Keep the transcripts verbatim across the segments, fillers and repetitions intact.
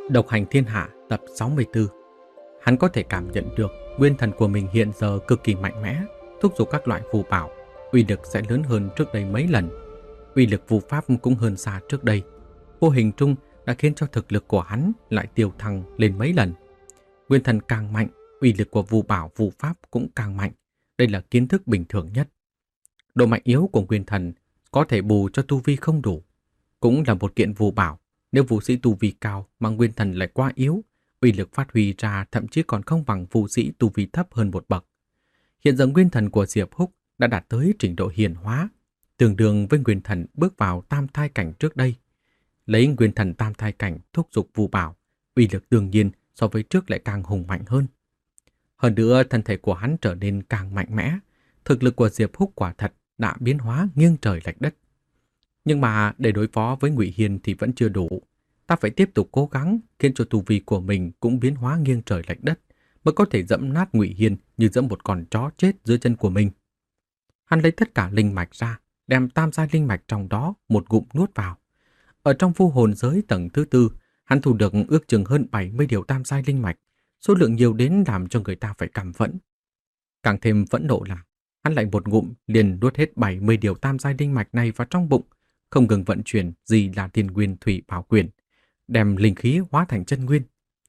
Độc hành thiên hạ tập sáu mươi tư. Hắn có thể cảm nhận được nguyên thần của mình hiện giờ cực kỳ mạnh mẽ, thúc giục các loại phù bảo, uy lực sẽ lớn hơn trước đây mấy lần. Uy lực phù pháp cũng hơn xa trước đây. Vô hình trung đã khiến cho thực lực của hắn lại tiêu thăng lên mấy lần. Nguyên thần càng mạnh, uy lực của phù bảo phù pháp cũng càng mạnh. Đây là kiến thức bình thường nhất. Độ mạnh yếu của nguyên thần có thể bù cho tu vi không đủ, cũng là một kiện phù bảo. Nếu vũ sĩ tu vi cao mà nguyên thần lại quá yếu, uy lực phát huy ra thậm chí còn không bằng vũ sĩ tu vi thấp hơn một bậc. Hiện giờ nguyên thần của Diệp Húc đã đạt tới trình độ hiển hóa, tương đương với nguyên thần bước vào tam thai cảnh trước đây. Lấy nguyên thần tam thai cảnh thúc giục phù bảo, uy lực đương nhiên so với trước lại càng hùng mạnh hơn. Hơn nữa, thân thể của hắn trở nên càng mạnh mẽ, thực lực của Diệp Húc quả thật đã biến hóa nghiêng trời lệch đất. Nhưng mà để đối phó với Ngụy Hiên thì vẫn chưa đủ. Ta phải tiếp tục cố gắng khiến cho tu vi của mình cũng biến hóa nghiêng trời lệch đất, mới có thể dẫm nát Ngụy Hiên như dẫm một con chó chết dưới chân của mình. Hắn lấy tất cả linh mạch ra, đem tam giai linh mạch trong đó một ngụm nuốt vào. Ở trong vu hồn giới tầng thứ tư, hắn thu được ước chừng hơn bảy mươi điều tam giai linh mạch, số lượng nhiều đến làm cho người ta phải căm phẫn. Càng thêm phẫn nộ là hắn lại một ngụm liền nuốt hết bảy mươi điều tam giai linh mạch này vào trong bụng, không ngừng vận chuyển gì là Thiên Nguyên Thủy Bảo Quyền, đem linh khí hóa thành chân nguyên.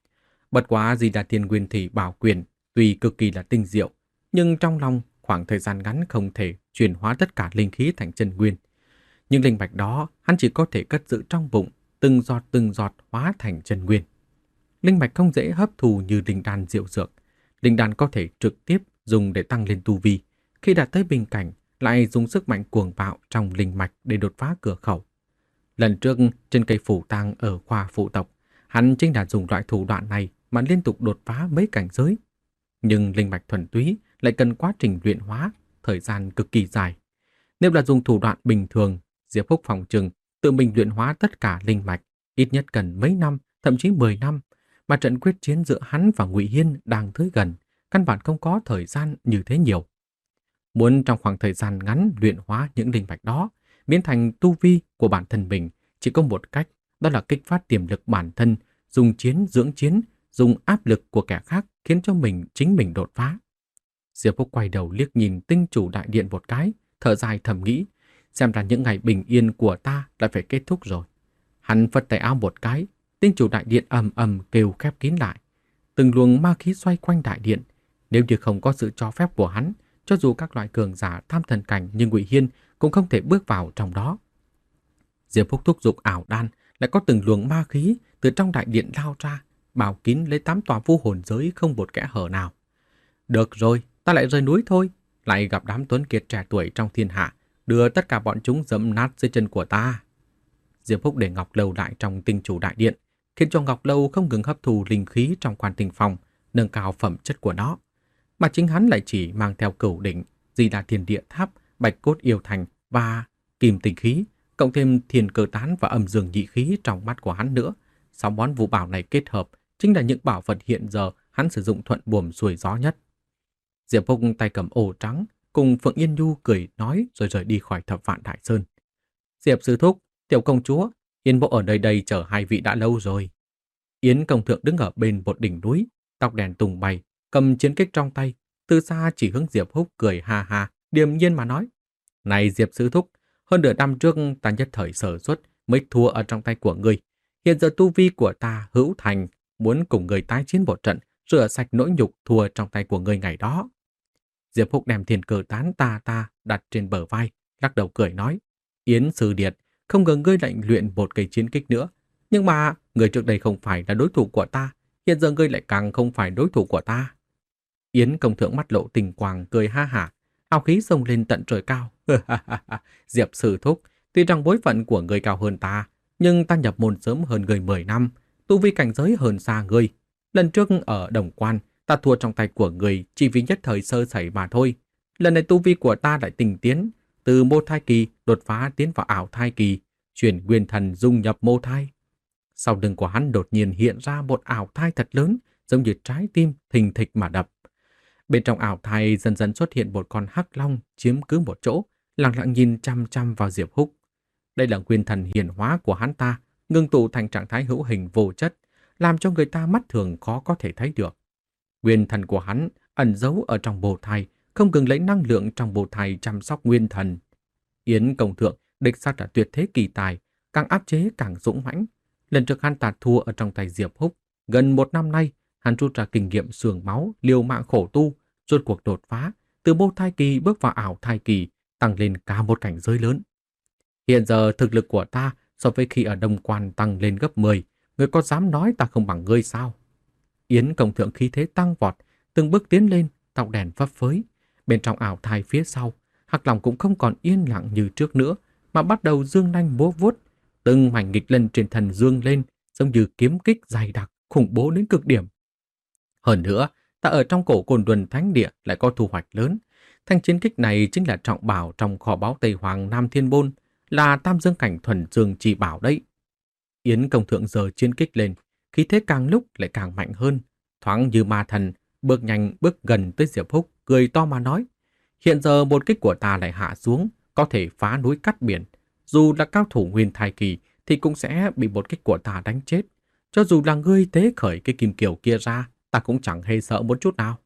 Bất quá gì là Thiên Nguyên Thủy Bảo Quyền tuy cực kỳ là tinh diệu, nhưng trong lòng khoảng thời gian ngắn không thể chuyển hóa tất cả linh khí thành chân nguyên. Nhưng linh mạch đó hắn chỉ có thể cất giữ trong bụng, từng giọt từng giọt hóa thành chân nguyên. Linh mạch không dễ hấp thu như linh đan diệu dược. Linh đan có thể trực tiếp dùng để tăng lên tu vi, khi đạt tới bình cảnh lại dùng sức mạnh cuồng bạo trong linh mạch để đột phá cửa khẩu. Lần trước trên cây phủ tang ở khoa phụ tộc, hắn chính là dùng loại thủ đoạn này mà liên tục đột phá mấy cảnh giới. Nhưng linh mạch thuần túy lại cần quá trình luyện hóa, thời gian cực kỳ dài. Nếu là dùng thủ đoạn bình thường, Diệp Húc phòng trừng tự mình luyện hóa tất cả linh mạch, ít nhất cần mấy năm, thậm chí mười năm, mà trận quyết chiến giữa hắn và Ngụy Hiên đang tới gần, căn bản không có thời gian như thế nhiều. Muốn trong khoảng thời gian ngắn luyện hóa những linh mạch đó, biến thành tu vi của bản thân mình, chỉ có một cách, đó là kích phát tiềm lực bản thân, dùng chiến dưỡng chiến, dùng áp lực của kẻ khác khiến cho mình chính mình đột phá. Diệp Húc quay đầu liếc nhìn tinh chủ đại điện một cái, thở dài thầm nghĩ, xem ra những ngày bình yên của ta lại phải kết thúc rồi. Hắn phất tay áo một cái, tinh chủ đại điện ầm ầm kêu khép kín lại. Từng luồng ma khí xoay quanh đại điện, nếu như không có sự cho phép của hắn, cho dù các loại cường giả tham thần cảnh như Ngụy Hiên cũng không thể bước vào trong đó. Diệp Húc thúc giục ảo đan, lại có từng luồng ma khí từ trong đại điện lao ra, bao kín lấy tám tòa vu hồn giới không một kẽ hở nào. Được rồi, ta lại rời núi thôi, lại gặp đám tuấn kiệt trẻ tuổi trong thiên hạ, đưa tất cả bọn chúng dẫm nát dưới chân của ta. Diệp Húc để Ngọc Lâu lại trong tinh chủ đại điện, khiến cho Ngọc Lâu không ngừng hấp thu linh khí trong quan tinh phòng, nâng cao phẩm chất của nó. Mà chính hắn lại chỉ mang theo Cửu Đỉnh, Di Đà Thiên Địa Tháp, Bạch Cốt Yêu Thành và Kim Tinh Khí, cộng thêm Thiên Cơ Tán và Âm Dương Nhị Khí trong mắt của hắn nữa. Sáu món vũ bảo này kết hợp chính là những bảo vật hiện giờ hắn sử dụng thuận buồm xuôi gió nhất. Diệp Húc tay cầm ổ trắng, cùng Phượng Yên Nhu cười nói rồi rời đi khỏi Thập Vạn Đại Sơn. Diệp sư thúc, tiểu công chúa, Yên bộ ở đây đây chờ hai vị đã lâu rồi. Yến công thượng đứng ở bên một đỉnh núi, tóc đèn tung bay, cầm chiến kích trong tay, từ xa chỉ hướng Diệp Húc cười ha ha, điềm nhiên mà nói: "Này Diệp sư thúc, hơn nửa năm trước ta nhất thời sở xuất mới thua ở trong tay của ngươi. Hiện giờ tu vi của ta hữu thành, muốn cùng người tái chiến một trận, rửa sạch nỗi nhục thua trong tay của ngươi ngày đó." Diệp Húc đem Thiên Cơ Tán ta ta đặt trên bờ vai, lắc đầu cười nói: "Yến sư điệt, không ngờ ngươi lại luyện một cây chiến kích nữa. Nhưng mà người trước đây không phải là đối thủ của ta, hiện giờ ngươi lại càng không phải đối thủ của ta." Yến công thượng mắt lộ tình quang cười ha hả, hào khí xông lên tận trời cao. "Diệp sư thúc, tuy rằng bối phận của ngươi cao hơn ta, nhưng ta nhập môn sớm hơn ngươi mười năm, tu vi cảnh giới hơn xa ngươi. Lần trước ở Đồng Quan, ta thua trong tay của ngươi chỉ vì nhất thời sơ sẩy mà thôi. Lần này tu vi của ta lại tinh tiến, từ mô thai kỳ đột phá tiến vào ảo thai kỳ, chuyển nguyên thần dung nhập mô thai." Sau lưng của hắn đột nhiên hiện ra một ảo thai thật lớn, giống như trái tim thình thịch mà đập. Bên trong ảo thai dần dần xuất hiện một con hắc long chiếm cứ một chỗ, lặng lặng nhìn chăm chăm vào Diệp Húc. Đây là nguyên thần hiển hóa của hắn ta, ngưng tụ thành trạng thái hữu hình vô chất, làm cho người ta mắt thường khó có thể thấy được. Nguyên thần của hắn ẩn giấu ở trong bồ thai, không ngừng lấy năng lượng trong bồ thai chăm sóc nguyên thần. Yến Công Thượng đích xác là tuyệt thế kỳ tài, càng áp chế càng dũng mãnh. Lần trước hắn ta thua ở trong tay Diệp Húc, gần một năm nay, hắn rút ra kinh nghiệm xương máu, liều mạng khổ tu, rốt cuộc đột phá, từ bồ thai kỳ bước vào ảo thai kỳ, tăng lên cả một cảnh giới lớn. Hiện giờ thực lực của ta so với khi ở Đông Quan tăng lên gấp mười, người có dám nói ta không bằng ngươi sao? Yến Công Thượng khí thế tăng vọt, từng bước tiến lên, tóc đèn phấp phới. Bên trong ảo thai phía sau, Hắc Long cũng không còn yên lặng như trước nữa, mà bắt đầu dương nanh múa vuốt, từng mảnh nghịch lân trên thân dương lên, giống như kiếm kích dày đặc, khủng bố đến cực điểm. Hơn nữa, ta ở trong cổ Côn Luân Thánh Địa lại có thu hoạch lớn. Thanh chiến kích này chính là trọng bảo trong kho báu Tây Hoàng Nam Thiên Bôn, là Tam Dương Cảnh thuần dương chỉ bảo đấy. Yến Công Thượng giơ chiến kích lên, khí thế càng lúc lại càng mạnh hơn, thoáng như ma thần, bước nhanh bước gần tới Diệp Húc, cười to mà nói: hiện giờ một kích của ta lại hạ xuống, có thể phá núi cắt biển. Dù là cao thủ nguyên thai kỳ thì cũng sẽ bị một kích của ta đánh chết. Cho dù là ngươi tế khởi cái kim kiều kia ra, ta cũng chẳng hề sợ một chút nào.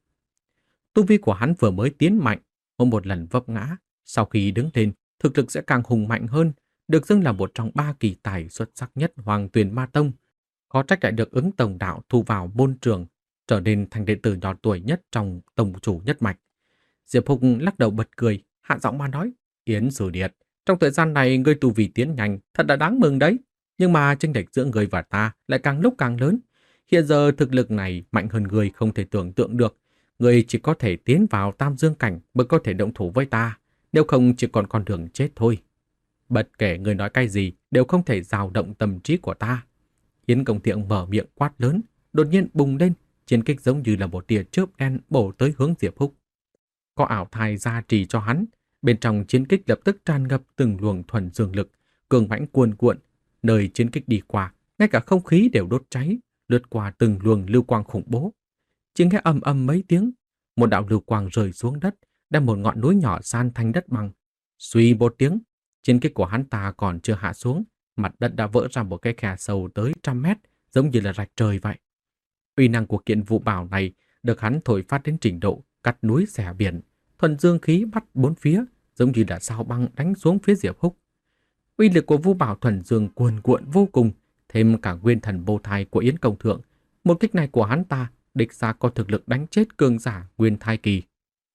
Tu vi của hắn vừa mới tiến mạnh, hôm một lần vấp ngã, sau khi đứng lên, thực lực sẽ càng hùng mạnh hơn, được xưng là một trong ba kỳ tài xuất sắc nhất Hoàng Tuyền Ma Tông. Có trách lại được ứng tổng đạo thu vào môn trường, trở nên thành đệ tử nhỏ tuổi nhất trong tông chủ nhất mạch. Diệp Húc lắc đầu bật cười, hạ giọng mà nói: Yến Sử Điệt, trong thời gian này ngươi tu vi tiến nhanh, thật là đáng mừng đấy. Nhưng mà chênh lệch giữa ngươi và ta lại càng lúc càng lớn. Hiện giờ thực lực này mạnh hơn ngươi không thể tưởng tượng được. Ngươi chỉ có thể tiến vào Tam Dương Cảnh mới có thể động thủ với ta, nếu không chỉ còn con đường chết thôi. Bất kể ngươi nói cái gì đều không thể dao động tâm trí của ta. Yến Công Thượng mở miệng quát lớn, đột nhiên bùng lên, chiến kích giống như là một tia chớp đen bổ tới hướng Diệp Húc. Có ảo thai gia trì cho hắn, bên trong chiến kích lập tức tràn ngập từng luồng thuần dương lực, cường mãnh cuồn cuộn, nơi chiến kích đi qua, ngay cả không khí đều đốt cháy, lướt qua từng luồng lưu quang khủng bố. Chỉ nghe ầm ầm mấy tiếng, một đạo lưu quang rơi xuống đất, đem một ngọn núi nhỏ san thành đất bằng. Suy một tiếng, chiến kích của hắn ta còn chưa hạ xuống, mặt đất đã vỡ ra một cái khe sâu tới trăm mét, giống như là rạch trời vậy. Uy năng của kiện vũ bảo này được hắn thổi phát đến trình độ cắt núi xẻ biển, thuần dương khí bắt bốn phía, giống như là sao băng đánh xuống phía Diệp Húc. Uy lực của vũ bảo thuần dương cuồn cuộn vô cùng, thêm cả nguyên thần vô thai của Yến Công Thượng, một kích này của hắn ta đích xác có thực lực đánh chết cường giả nguyên thai kỳ.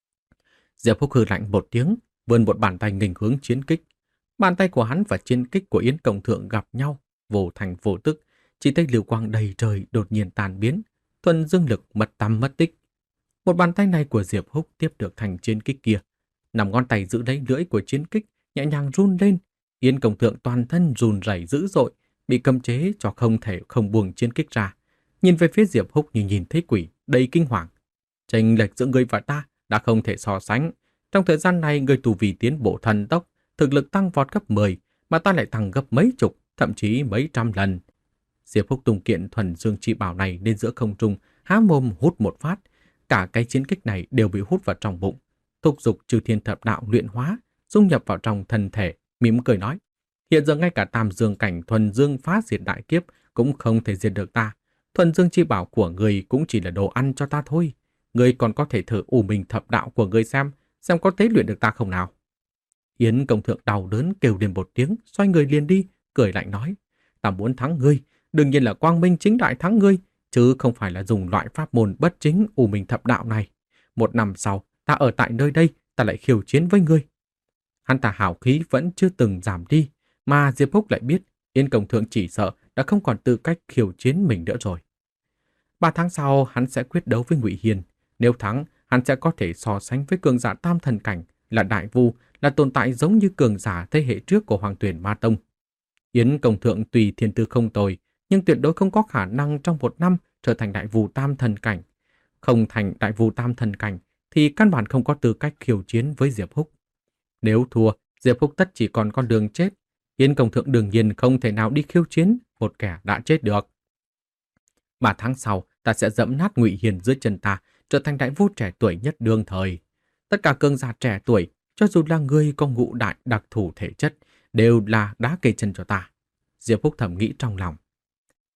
Diệp Húc hừ lạnh một tiếng, vươn một bàn tay nghênh hướng chiến kích. Bàn tay của hắn và chiến kích của Yến Công Thượng gặp nhau, vô thành vô tức, chỉ thấy lưu quang đầy trời đột nhiên tan biến, thuần dương lực mất tăm mất tích. Một bàn tay này của Diệp Húc tiếp được thành chiến kích kia, nằm ngón tay giữ lấy lưỡi của chiến kích, nhẹ nhàng run lên. Yến Công Thượng toàn thân run rẩy dữ dội, bị cấm chế cho không thể không buông chiến kích ra. Nhìn về phía Diệp Húc như nhìn thấy quỷ, đầy kinh hoàng. Chênh lệch giữa ngươi và ta đã không thể so sánh. Trong thời gian này ngươi tu vi tiến bộ thần tốc, thực lực tăng vọt gấp mười, mà ta lại tăng gấp mấy chục, thậm chí mấy trăm lần. Diệp Húc tung kiện thuần dương chi bảo này lên giữa không trung, há mồm hút một phát, cả cái chiến kích này đều bị hút vào trong bụng, thúc giục Chư Thiên Thập Đạo luyện hóa, dung nhập vào trong thân thể, mỉm cười nói: hiện giờ ngay cả Tam Dương Cảnh thuần dương phá diệt đại kiếp cũng không thể diệt được ta. Thuần dương chi bảo của người cũng chỉ là đồ ăn cho ta thôi. Người còn có thể thử U Minh Thập Đạo của người xem, xem có tế luyện được ta không nào. Yến Công Thượng đau đớn kêu lên một tiếng, xoay người liền đi, cười lạnh nói: ta muốn thắng ngươi, đương nhiên là quang minh chính đại thắng ngươi, chứ không phải là dùng loại pháp môn bất chính U Minh Thập Đạo này. Một năm sau, ta ở tại nơi đây, ta lại khiêu chiến với ngươi. Hắn ta hào khí vẫn chưa từng giảm đi, mà Diệp Húc lại biết Yến Công Thượng chỉ sợ đã không còn tư cách khiêu chiến mình nữa rồi. Ba tháng sau, hắn sẽ quyết đấu với Ngụy Hiền. Nếu thắng, hắn sẽ có thể so sánh với cường giả tam thần cảnh, là đại vu, là tồn tại giống như cường giả thế hệ trước của Hoàng Tuyền Ma Tông. Yến Công Thượng tùy thiên tư không tồi, nhưng tuyệt đối không có khả năng trong một năm trở thành đại vu tam thần cảnh. Không thành đại vu tam thần cảnh thì căn bản không có tư cách khiêu chiến với Diệp Húc. Nếu thua, Diệp Húc tất chỉ còn con đường chết. Yến Công Thượng đương nhiên không thể nào đi khiêu chiến một kẻ đã chết được. Ba tháng sau, ta sẽ dẫm nát Ngụy Hiền dưới chân ta, trở thành đại vu trẻ tuổi nhất đương thời. Tất cả cường giả trẻ tuổi, cho dù là người có ngũ đại đặc thù thể chất, đều là đá cây chân cho ta. Diệp Húc thầm nghĩ trong lòng.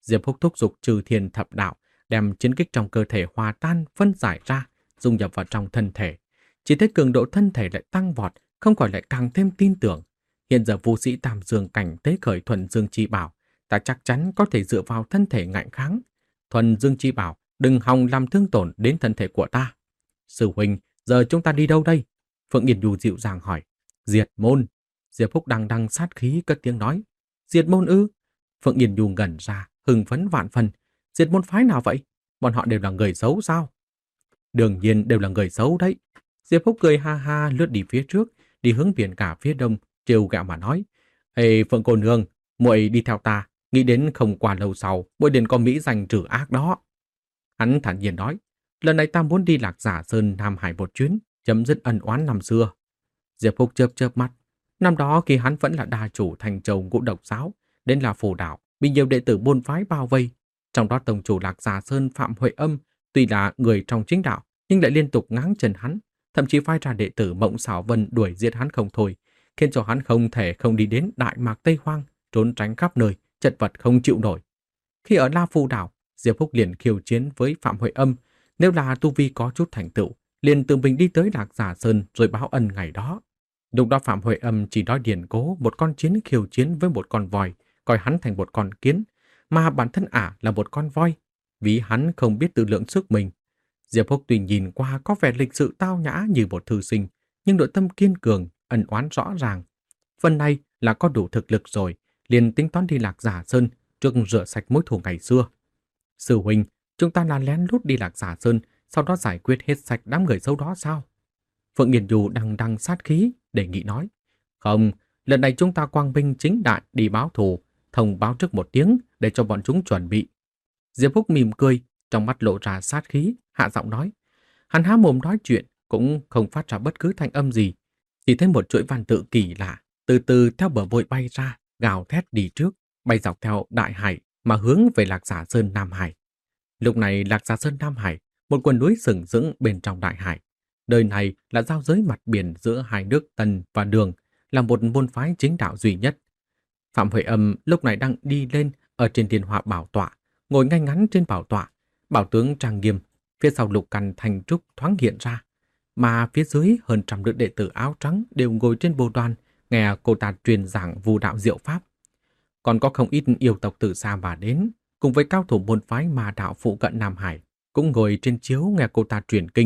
Diệp Húc thúc giục Trừ Thiên Thập Đạo, đem chiến kích trong cơ thể hòa tan phân giải ra, dung nhập vào trong thân thể. Chỉ thấy cường độ thân thể lại tăng vọt, không khỏi lại càng thêm tin tưởng. Hiện giờ vũ sĩ Tam Dương cảnh tế khởi Thuần Dương Chi Bảo, ta chắc chắn có thể dựa vào thân thể ngạnh kháng. Thuần Dương Chi Bảo, đừng hòng làm thương tổn đến thân thể của ta. Sư huynh, giờ chúng ta đi đâu đây? Phượng Yên Du dịu dàng hỏi. Diệt môn. Diệp Húc đằng đằng sát khí cất tiếng nói. Diệt môn ư? Phượng Yên Du ngẩn ra, hưng phấn vạn phần. Diệt môn phái nào vậy? Bọn họ đều là người xấu sao? Đương nhiên đều là người xấu đấy. Diệp Húc cười ha ha lướt đi phía trước, đi hướng biển cả phía đông, trêu ghẹo mà nói. Ê Phượng cô nương, muội đi theo ta, nghĩ đến không qua lâu sau, muội đến có mỹ danh trừ ác đó. Hắn thản nhiên nói, lần này ta muốn đi Lạc Giả Sơn Nam Hải một chuyến, chấm dứt ân oán năm xưa. Diệp Húc chớp chớp mắt. Năm đó khi hắn vẫn là đa chủ Thành Châu Ngũ Độc Giáo, đến là Phù Đảo, bị nhiều đệ tử môn phái bao vây. Trong đó tông chủ Lạc Giả Sơn Phạm Huệ Âm, tuy là người trong chính đạo, nhưng lại liên tục ngáng chân hắn, thậm chí phái ra đệ tử Mộng Xảo Vân đuổi giết hắn không thôi, khiến cho hắn không thể không đi đến Đại Mạc Tây Hoang, trốn tránh khắp nơi, chật vật không chịu nổi. Khi ở La Phù Đảo, Diệp Húc liền khiêu chiến với Phạm Huệ Âm, nếu là tu vi có chút thành tựu, liền tự mình đi tới Lạc Giả Sơn rồi báo ân ngày đó. Lúc đó Phạm Huệ Âm chỉ nói điển cố một con chiến khiêu chiến với một con voi, coi hắn thành một con kiến, mà bản thân ả là một con voi, vì hắn không biết tự lượng sức mình. Diệp Húc tuy nhìn qua có vẻ lịch sự tao nhã như một thư sinh, nhưng nội tâm kiên cường, ân oán rõ ràng. Phần này là có đủ thực lực rồi, liền tính toán đi Lạc Giả Sơn trước rửa sạch mối thù ngày xưa. Sư huynh, chúng ta là lén lút đi Lạc Giả Sơn, sau đó giải quyết hết sạch đám người xấu đó sao? Phượng Nghiền Du đằng đằng sát khí, đề nghị nói. Không, lần này chúng ta quang binh chính đại đi báo thù, thông báo trước một tiếng để cho bọn chúng chuẩn bị. Diệp Húc mỉm cười, trong mắt lộ ra sát khí, hạ giọng nói. Hắn há mồm nói chuyện, cũng không phát ra bất cứ thanh âm gì. Chỉ thấy một chuỗi văn tự kỳ lạ, từ từ theo bờ vội bay ra, gào thét đi trước, bay dọc theo đại hải mà hướng về Lạc Giả Sơn Nam Hải. Lúc này Lạc Giả Sơn Nam Hải, một quần núi sừng sững bên trong đại hải. Nơi này là giao giới mặt biển giữa hai nước Tần và Đường, là một môn phái chính đạo duy nhất. Phạm Huệ Âm lúc này đang đi lên ở trên thiên họa bảo tọa, ngồi ngay ngắn trên bảo tọa, bảo tướng trang nghiêm, phía sau lục căn thành trúc thoáng hiện ra, mà phía dưới hơn trăm nữ đệ tử áo trắng đều ngồi trên bồ đoàn, nghe cô ta truyền giảng vu đạo diệu pháp. Còn có không ít yêu tộc từ xa mà đến, cùng với cao thủ môn phái ma đạo phụ cận Nam Hải, cũng ngồi trên chiếu nghe cô ta truyền kinh.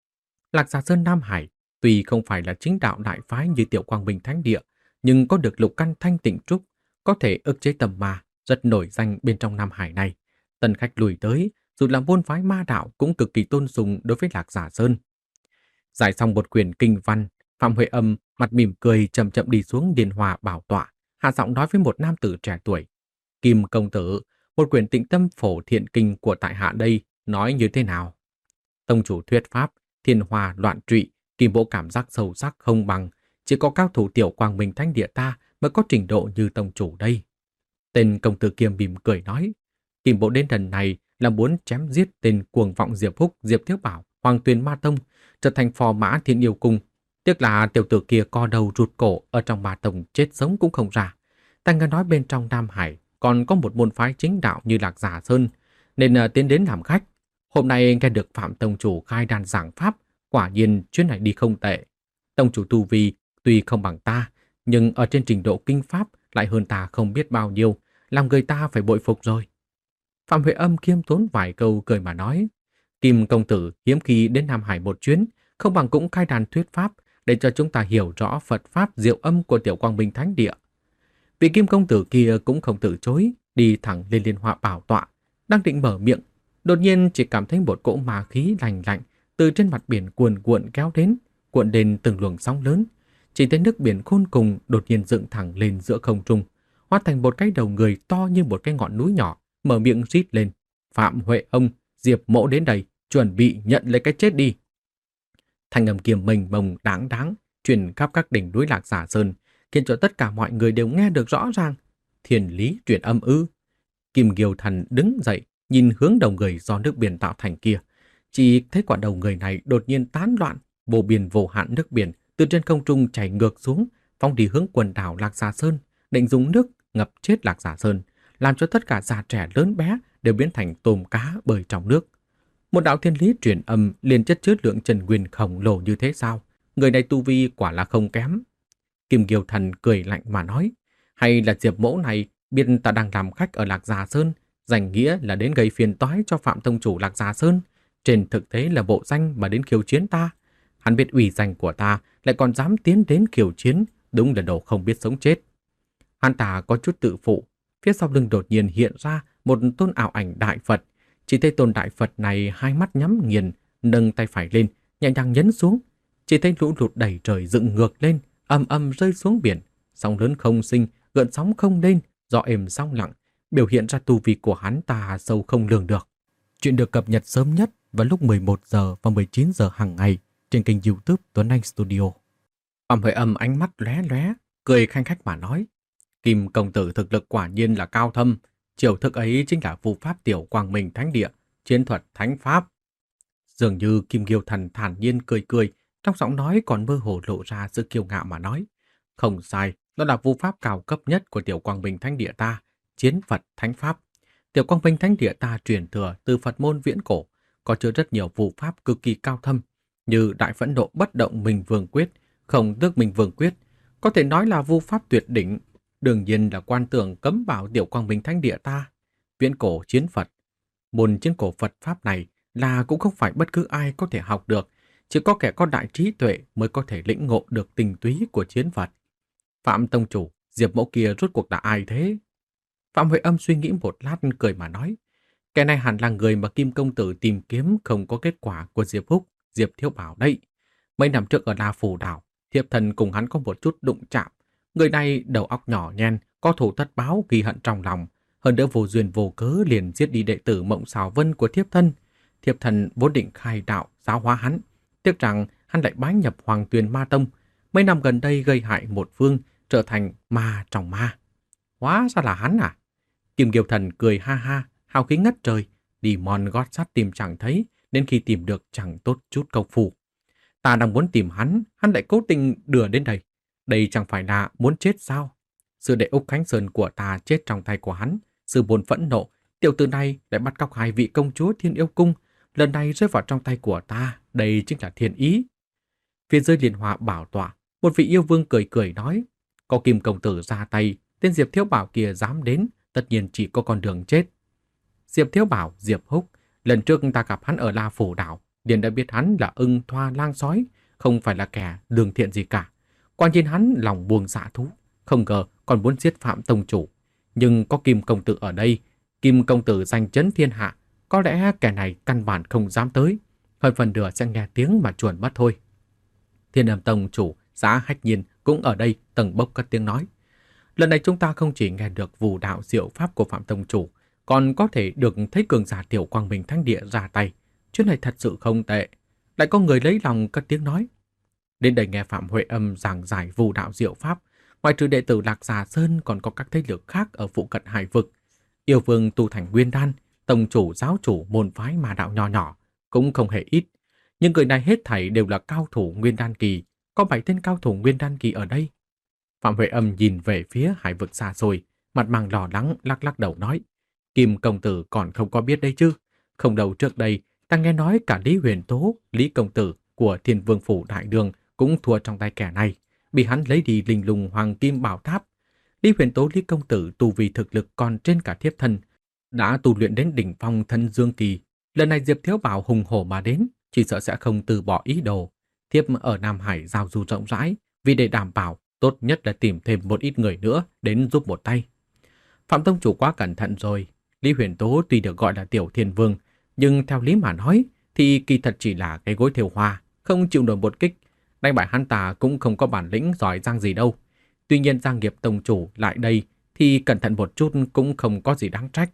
Lạc Giả Sơn Nam Hải tuy không phải là chính đạo đại phái như Tiểu Quang Minh Thánh Địa, nhưng có được lục căn thanh tịnh trúc, có thể ức chế tầm ma, rất nổi danh bên trong Nam Hải này. Tần khách lùi tới, dù là môn phái ma đạo cũng cực kỳ tôn sùng đối với Lạc Giả Sơn. Giải xong một quyển kinh văn, Phạm Huệ Âm mặt mỉm cười chậm chậm đi xuống điền hòa bảo tọa, hạ giọng nói với một nam tử trẻ tuổi. Kim công tử, một quyển tịnh tâm phổ thiện kinh của tại hạ đây nói như thế nào? Tông chủ thuyết pháp, thiên hòa loạn trụy, Kim bộ cảm giác sâu sắc không bằng, chỉ có cao thủ Tiểu Quang Minh Thánh Địa ta mới có trình độ như tông chủ đây. Tên công tử kia mỉm cười nói, Kim bộ đến lần này là muốn chém giết tên cuồng vọng Diệp Húc, Diệp Thiếu Bảo, Hoàng Tuyền Ma Tông, trở thành phò mã Thiên Yêu Cung. Tiếc là tiểu tử kia co đầu rụt cổ ở trong Ma Tông chết sống cũng không ra. Ta nghe nói bên trong Nam Hải còn có một môn phái chính đạo như Lạc Giả Sơn, nên uh, tiến đến làm khách. Hôm nay nghe được Phạm tông chủ khai đàn giảng pháp, quả nhiên chuyến này đi không tệ. Tông chủ tu vi tuy không bằng ta, nhưng ở trên trình độ kinh pháp lại hơn ta không biết bao nhiêu, làm người ta phải bội phục rồi. Phạm Huệ Âm khiêm tốn vài câu cười mà nói, Kim công tử hiếm khi đến Nam Hải một chuyến, không bằng cũng khai đàn thuyết pháp để cho chúng ta hiểu rõ Phật pháp diệu âm của Tiểu Quang Minh Thánh Địa. Vị Kim công tử kia cũng không từ chối, đi thẳng lên liên hoa bảo tọa, đang định mở miệng, đột nhiên chỉ cảm thấy một cỗ ma khí lạnh lạnh từ trên mặt biển cuồn cuộn kéo đến, cuộn đến từng luồng sóng lớn. Chỉ thấy nước biển khôn cùng đột nhiên dựng thẳng lên giữa không trung, hóa thành một cái đầu người to như một cái ngọn núi nhỏ, mở miệng rít lên, Phạm Huệ Âm, Diệp Mỗ đến đây, chuẩn bị nhận lấy cái chết đi. Thanh âm kiềm mênh mông đáng đáng truyền khắp các đỉnh núi Lạc Giả Sơn, khiến cho tất cả mọi người đều nghe được rõ ràng. Thiên lý truyền âm ư? Kim Kiều Thần đứng dậy, nhìn hướng đầu người do nước biển tạo thành kia, chỉ thấy quả đầu người này đột nhiên tán loạn, vô biên vô hạn nước biển từ trên không trung chảy ngược xuống, phóng đi hướng quần đảo Lạc Giả Sơn, định dùng nước ngập chết Lạc Giả Sơn, làm cho tất cả già trẻ lớn bé đều biến thành tôm cá bơi trong nước. Một đạo thiên lý truyền âm liền chất chứa lượng chân nguyên khổng lồ như thế sao? Người này tu vi quả là không kém. Kim Kiều Thần cười lạnh mà nói, hay là Diệp Mỗ này biết ta đang làm khách ở Lạc Già Sơn, danh nghĩa là đến gây phiền toái cho Phạm tông chủ Lạc Già Sơn, trên thực tế là bộ danh mà đến khiêu chiến ta. Hắn biết ủy danh của ta, lại còn dám tiến đến khiêu chiến, đúng là đồ không biết sống chết. Hắn ta có chút tự phụ, phía sau lưng đột nhiên hiện ra một tôn ảo ảnh đại Phật. Chỉ thấy tôn đại Phật này hai mắt nhắm nghiền, nâng tay phải lên, nhẹ nhàng nhấn xuống. Chỉ thấy lũ lụt đầy trời dựng ngược lên, ầm ầm rơi xuống biển, sóng lớn không sinh, gợn sóng không lên, gió êm sóng lặng, biểu hiện ra tu vi của hắn ta sâu không lường được. Chuyện được cập nhật sớm nhất vào lúc mười một giờ và mười chín giờ hàng ngày trên kênh YouTube Tuấn Anh Studio. Phạm Huệ Âm ánh mắt lóe lóe, cười khanh khách mà nói: Kim công tử thực lực quả nhiên là cao thâm, chiêu thức ấy chính là vụ pháp tiểu quang minh thánh địa, chiến thuật thánh pháp. Dường như Kim Kiều Thần thản nhiên cười cười, trong giọng nói còn mơ hồ lộ ra sự kiêu ngạo mà nói: Không sai, đó là vụ pháp cao cấp nhất của tiểu quang minh thánh địa ta, chiến Phật thánh pháp. Tiểu quang minh thánh địa ta truyền thừa từ Phật môn viễn cổ, có chứa rất nhiều vụ pháp cực kỳ cao thâm, như Đại Phẫn Nộ Bất Động Minh Vương Quyết, Không Tước Minh Vương Quyết, có thể nói là vu pháp tuyệt đỉnh. Đương nhiên là quan tưởng cấm bảo tiểu quang minh thánh địa ta, viễn cổ chiến Phật. Môn chiến cổ Phật pháp này là cũng không phải bất cứ ai có thể học được, chỉ có kẻ có đại trí tuệ mới có thể lĩnh ngộ được tình túy của chiến Phật. Phạm tông chủ, Diệp Mẫu kia rốt cuộc là ai thế? Phạm Huệ Âm suy nghĩ một lát cười mà nói, kẻ này hẳn là người mà Kim công tử tìm kiếm không có kết quả của Diệp Húc, Diệp Thiếu Bảo đây. Mấy năm trước ở La Phủ Đảo, thiếp thần cùng hắn có một chút đụng chạm. Người này đầu óc nhỏ nhen, có thù tất báo, ghi hận trong lòng, hơn nữa vô duyên vô cớ liền giết đi đệ tử Mộng Xảo Vân của thiếp thân. Thiếp thần vốn định khai đạo giáo hóa hắn, tiếc rằng hắn lại bái nhập Hoàng Tuyền Ma Tông, mấy năm gần đây gây hại một phương, trở thành ma trong ma. Hóa ra là hắn à? Kim Kiều Thần cười ha ha, hào khí ngất trời, đi mòn gót sắt tìm chẳng thấy, đến khi tìm được chẳng tốt chút công phu. Ta đang muốn tìm hắn, hắn lại cố tình đưa đến đây. Đây chẳng phải là muốn chết sao? Sư đệ Úc Khánh Sơn của ta chết trong tay của hắn, sư buồn phẫn nộ, tiểu tử này lại bắt cóc hai vị công chúa Thiên Yêu Cung, lần này rơi vào trong tay của ta, đây chính là thiên ý. Phía dưới Liên Hoa bảo tọa, một vị yêu vương cười cười nói, có Kim công tử ra tay, tên Diệp Thiếu Bảo kia dám đến, tất nhiên chỉ có con đường chết. Diệp Thiếu Bảo, Diệp Húc, lần trước ta gặp hắn ở La Phủ Đảo, liền đã biết hắn là ưng thoa lang sói, không phải là kẻ lương thiện gì cả. Quả nhiên hắn lòng buông dạ thú, không ngờ còn muốn giết Phạm tông chủ. Nhưng có Kim công tử ở đây, Kim công tử giành chấn thiên hạ, có lẽ kẻ này căn bản không dám tới, hơn phần nửa sẽ nghe tiếng mà chuồn mất thôi. Thiên Âm tông chủ Giá Hách Nhiên cũng ở đây tầng bốc cất tiếng nói. Lần này chúng ta không chỉ nghe được vù đạo diệu pháp của Phạm tông chủ, còn có thể được thấy cường giả tiểu quang minh thánh địa ra tay. Chuyện này thật sự không tệ. Lại có người lấy lòng cất tiếng nói. Đến đây nghe Phạm Huệ Âm giảng giải vù đạo diệu pháp, ngoài trừ đệ tử Lạc Già Sơn còn có các thế lực khác ở phụ cận hải vực. Yêu vương tu thành nguyên đan, tông chủ giáo chủ môn phái mà đạo nhỏ nhỏ cũng không hề ít. Nhưng người này hết thảy đều là cao thủ nguyên đan kỳ, có bảy tên cao thủ nguyên đan kỳ ở đây. Phạm Huệ Âm nhìn về phía hải vực xa xôi, mặt màng lo lắng lắc lắc đầu nói, Kim công tử còn không có biết đây chứ? Không đâu trước đây, ta nghe nói cả Lý Huyền Tố, Lý công tử của Thiên Vương phủ Đại Đường cũng thua trong tay kẻ này, bị hắn lấy đi linh lùng hoàng kim bảo tháp. Lý Huyền Tố Lý công tử tu vi thực lực còn trên cả thiếp thân, đã tu luyện đến đỉnh phong thân dương kỳ. Lần này Diệp Thiếu Bảo hùng hổ mà đến, chỉ sợ sẽ không từ bỏ ý đồ. Thiếp ở Nam Hải giao du rộng rãi, vì để đảm bảo, tốt nhất là tìm thêm một ít người nữa đến giúp một tay. Phạm tông chủ quá cẩn thận rồi. Lý Huyền Tố tuy được gọi là tiểu thiên vương, nhưng theo lý mà nói thì kỳ thật chỉ là cái gối thêu hoa, không chịu nổi một kích. Đánh bại hắn ta cũng không có bản lĩnh giỏi giang gì đâu. Tuy nhiên Giang Nghiệp tông chủ lại đây thì cẩn thận một chút cũng không có gì đáng trách.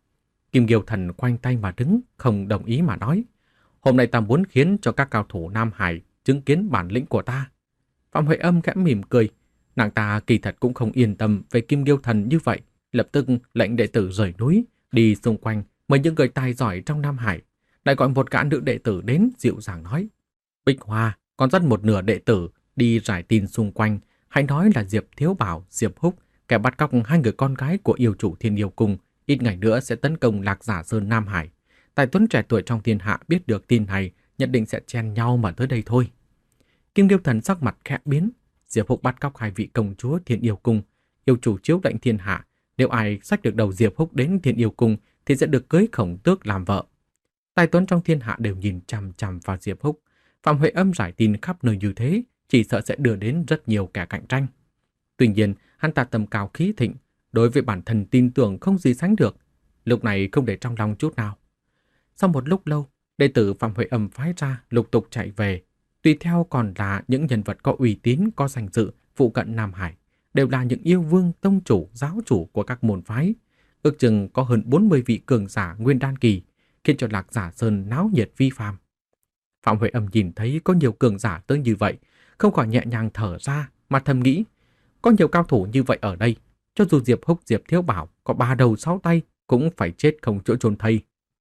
Kim Kiều Thần khoanh tay mà đứng, không đồng ý mà nói, hôm nay ta muốn khiến cho các cao thủ Nam Hải chứng kiến bản lĩnh của ta. Phạm Huệ Âm khẽ mỉm cười, nàng ta kỳ thật cũng không yên tâm về Kim Kiều Thần như vậy, lập tức lệnh đệ tử rời núi, đi xung quanh mời những người tài giỏi trong Nam Hải, lại gọi một gã nữ đệ tử đến dịu dàng nói, Bích Hoa còn dắt một nửa đệ tử đi rải tin xung quanh, hãy nói là Diệp Thiếu Bảo, Diệp Húc, kẻ bắt cóc hai người con gái của yêu chủ Thiên Yêu Cung, ít ngày nữa sẽ tấn công Lạc Giả Sơn Nam Hải. Tài tuấn trẻ tuổi trong thiên hạ biết được tin này, nhất định sẽ chen nhau mà tới đây thôi. Kim Điêu Thần sắc mặt khẽ biến. Diệp Húc bắt cóc hai vị công chúa Thiên Yêu Cung, yêu chủ chiếu lệnh thiên hạ. Nếu ai xách được đầu Diệp Húc đến Thiên Yêu Cung thì sẽ được cưới Khổng Tước làm vợ. Tài tuấn trong thiên hạ đều nhìn chằm chằm vào Diệp Húc. Phạm Huệ Âm giải tin khắp nơi như thế, chỉ sợ sẽ đưa đến rất nhiều kẻ cạnh tranh. Tuy nhiên, hắn ta tầm cao khí thịnh, đối với bản thân tin tưởng không gì sánh được, lúc này không để trong lòng chút nào. Sau một lúc lâu, đệ tử Phạm Huệ Âm phái ra lục tục chạy về, tùy theo còn là những nhân vật có uy tín, có danh dự phụ cận Nam Hải, đều là những yêu vương, tông chủ, giáo chủ của các môn phái. Ước chừng có hơn bốn mươi vị cường giả nguyên đan kỳ, khiến cho Lạc Giả Sơn náo nhiệt vi phàm. Phạm Huệ Âm nhìn thấy có nhiều cường giả tới như vậy, không khỏi nhẹ nhàng thở ra mà thầm nghĩ, có nhiều cao thủ như vậy ở đây, cho dù Diệp Húc, Diệp Thiếu Bảo có ba đầu sáu tay cũng phải chết không chỗ chôn thây.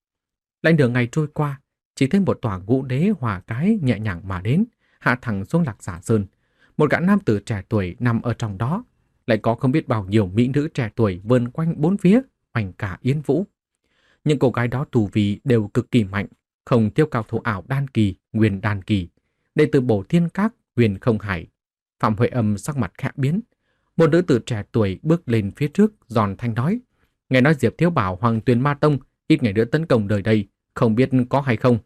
Lại nửa ngày trôi qua, chỉ thấy một tòa ngũ đế hỏa cái nhẹ nhàng mà đến, hạ thẳng xuống Lạc Giả Sơn. Một gã nam tử trẻ tuổi nằm ở trong đó, lại có không biết bao nhiêu mỹ nữ trẻ tuổi vờn quanh bốn phía, hoành cả Yến Vũ. Những cô gái đó tù vì đều cực kỳ mạnh, không tiêu cao thủ ảo đan kỳ, nguyên đan kỳ, đệ tử Bổ Thiên Các, Huyền Không Hải. Phạm Huệ Âm sắc mặt khẽ biến. Một nữ tử trẻ tuổi bước lên phía trước, giòn thanh nói: nghe nói Diệp Thiếu Bảo Hoàng Tuyền Ma Tông ít ngày nữa tấn công đời đây, không biết có hay không?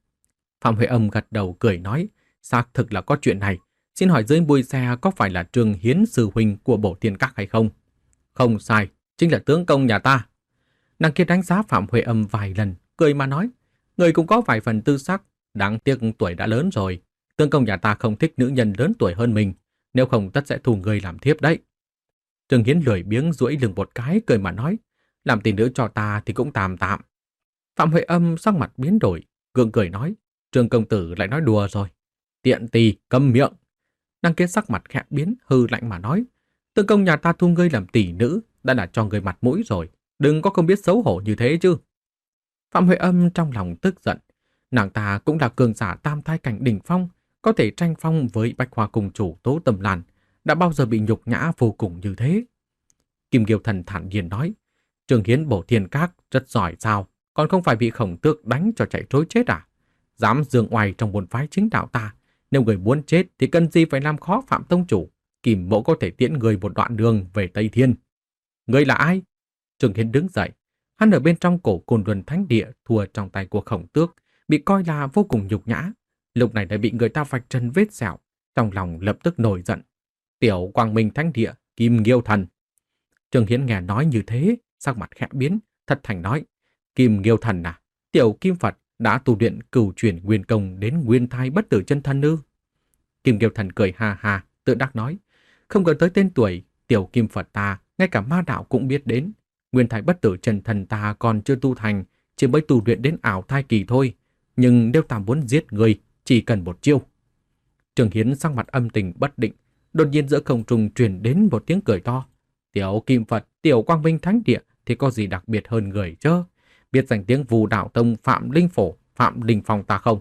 Phạm Huệ Âm gật đầu cười nói: xác thực là có chuyện này. Xin hỏi dưới bui xe có phải là Trường Hiến sư huynh của Bổ Thiên Các hay không? Không sai, chính là tướng công nhà ta. Nàng kia đánh giá Phạm Huệ Âm vài lần, cười mà nói: người cũng có vài phần tư sắc, đáng tiếc tuổi đã lớn rồi. Tướng công nhà ta không thích nữ nhân lớn tuổi hơn mình, nếu không tất sẽ thù người làm thiếp đấy. Trường Hiến lười biếng duỗi lưng một cái, cười mà nói: làm tỷ nữ cho ta thì cũng tạm tạm. Phạm Huệ Âm sắc mặt biến đổi, gượng cười nói: Trường công tử lại nói đùa rồi. Tiện tỳ, câm miệng. Nàng kia sắc mặt khẽ biến, hư lạnh mà nói: tướng công nhà ta thu ngươi làm tỷ nữ đã là cho người mặt mũi rồi, đừng có không biết xấu hổ như thế chứ. Phạm Huệ Âm trong lòng tức giận. Nàng ta cũng là cường giả tam thai cảnh đỉnh phong, có thể tranh phong với Bạch Hoa cùng chủ Tố Tâm Lan, đã bao giờ bị nhục nhã vô cùng như thế. Kim Kiều Thần thản nhiên nói: Trường Hiến Bổ Thiên Các rất giỏi sao, còn không phải bị Khổng Tước đánh cho chạy trối chết à? Dám dương oai trong môn phái chính đạo ta, nếu người muốn chết thì cần gì phải làm khó Phạm tông chủ, Kim mỗ có thể tiễn người một đoạn đường về Tây Thiên. Người là ai? Trường Hiến đứng dậy, hắn ở bên trong cổ Côn Luân Thánh Địa thua trong tay của Khổng Tước, bị coi là vô cùng nhục nhã, lúc này đã bị người ta vạch trần vết sẹo, trong lòng lập tức nổi giận. Tiểu Quang Minh Thánh Địa, Kim Nghiêu Thần. Trường Hiến nghe nói như thế, sắc mặt khẽ biến, thật thành nói: Kim Nghiêu Thần à, tiểu Kim Phật đã tu luyện cửu chuyển nguyên công đến nguyên thai bất tử chân thân ư? Kim Nghiêu Thần cười ha ha, tự đắc nói: không cần tới tên tuổi, tiểu Kim Phật ta ngay cả ma đạo cũng biết đến. Nguyên thai bất tử chân thân ta còn chưa tu thành, chỉ mới tu luyện đến ảo thai kỳ thôi. Nhưng nếu ta muốn giết người, chỉ cần một chiêu. Trường Hiến sắc mặt âm tình bất định, đột nhiên giữa không trung truyền đến một tiếng cười to. Tiểu Kim Phật, tiểu Quang Minh Thánh Địa thì có gì đặc biệt hơn người chứ? Biết danh tiếng Vù Đạo Tông Phạm Linh Phổ, Phạm Linh Phong ta không?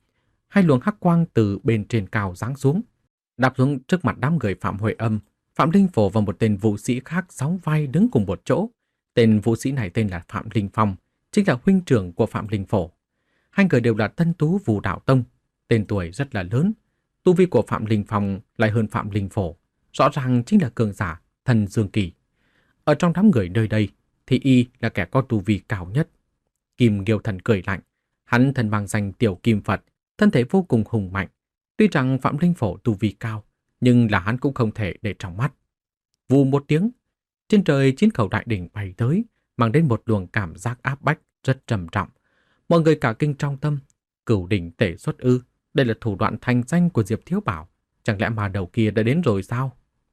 Hai luồng hắc quang từ bên trên cao giáng xuống, đạp xuống trước mặt đám người Phạm Huệ Âm. Phạm Linh Phổ và một tên vũ sĩ khác sóng vai đứng cùng một chỗ. Tên vũ sĩ này tên là Phạm Linh Phong, chính là huynh trưởng của Phạm Linh Phổ. Hai người đều là tân tú Vù Đạo Tông, tên tuổi rất là lớn. Tu vi của Phạm Linh Phong lại hơn Phạm Linh Phổ, rõ ràng chính là cường giả thần dương kỳ. Ở trong đám người nơi đây thì y là kẻ có tu vi cao nhất. Kim Nghiêu Thần cười lạnh, hắn thân mang danh tiểu Kim Phật, thân thể vô cùng hùng mạnh. Tuy rằng Phạm Linh Phổ tu vi cao, nhưng là hắn cũng không thể để trong mắt. Vù một tiếng, trên trời chín khẩu đại đỉnh bay tới, mang đến một luồng cảm giác áp bách rất trầm trọng. Mọi người cả kinh trong tâm, cửu đỉnh tể xuất ư? Đây là thủ đoạn thành danh của Diệp Thiếu Bảo. Chẳng lẽ mà đầu kia đã đến rồi sao?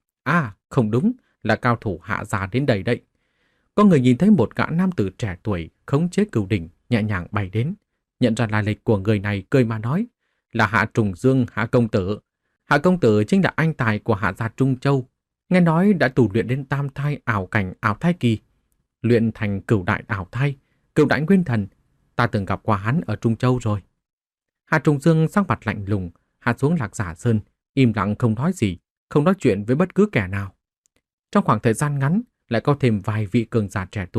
À, không đúng, là cao thủ hạ gia đến đây đấy. Có người nhìn thấy một gã nam tử trẻ tuổi khống chế cửu đỉnh nhẹ nhàng bay đến. Nhận ra lai lịch của người này, cười mà nói: là Hạ Trùng Dương, Hạ Công Tử. Hạ Công Tử chính là anh tài của Hạ gia Trung Châu. Nghe nói đã tu luyện đến tam thai ảo cảnh ảo thai kỳ, luyện thành cửu đại ảo thai, cửu đại nguyên thần. Ta từng gặp qua hắn ở Trung Châu rồi. Hạ Trùng Dương sắc mặt lạnh lùng, hạ xuống Lạc Giả Sơn, im lặng không nói gì, không nói chuyện với bất cứ kẻ nào. Trong khoảng thời gian ngắn, lại có thêm vài vị cường giả trẻ tuổi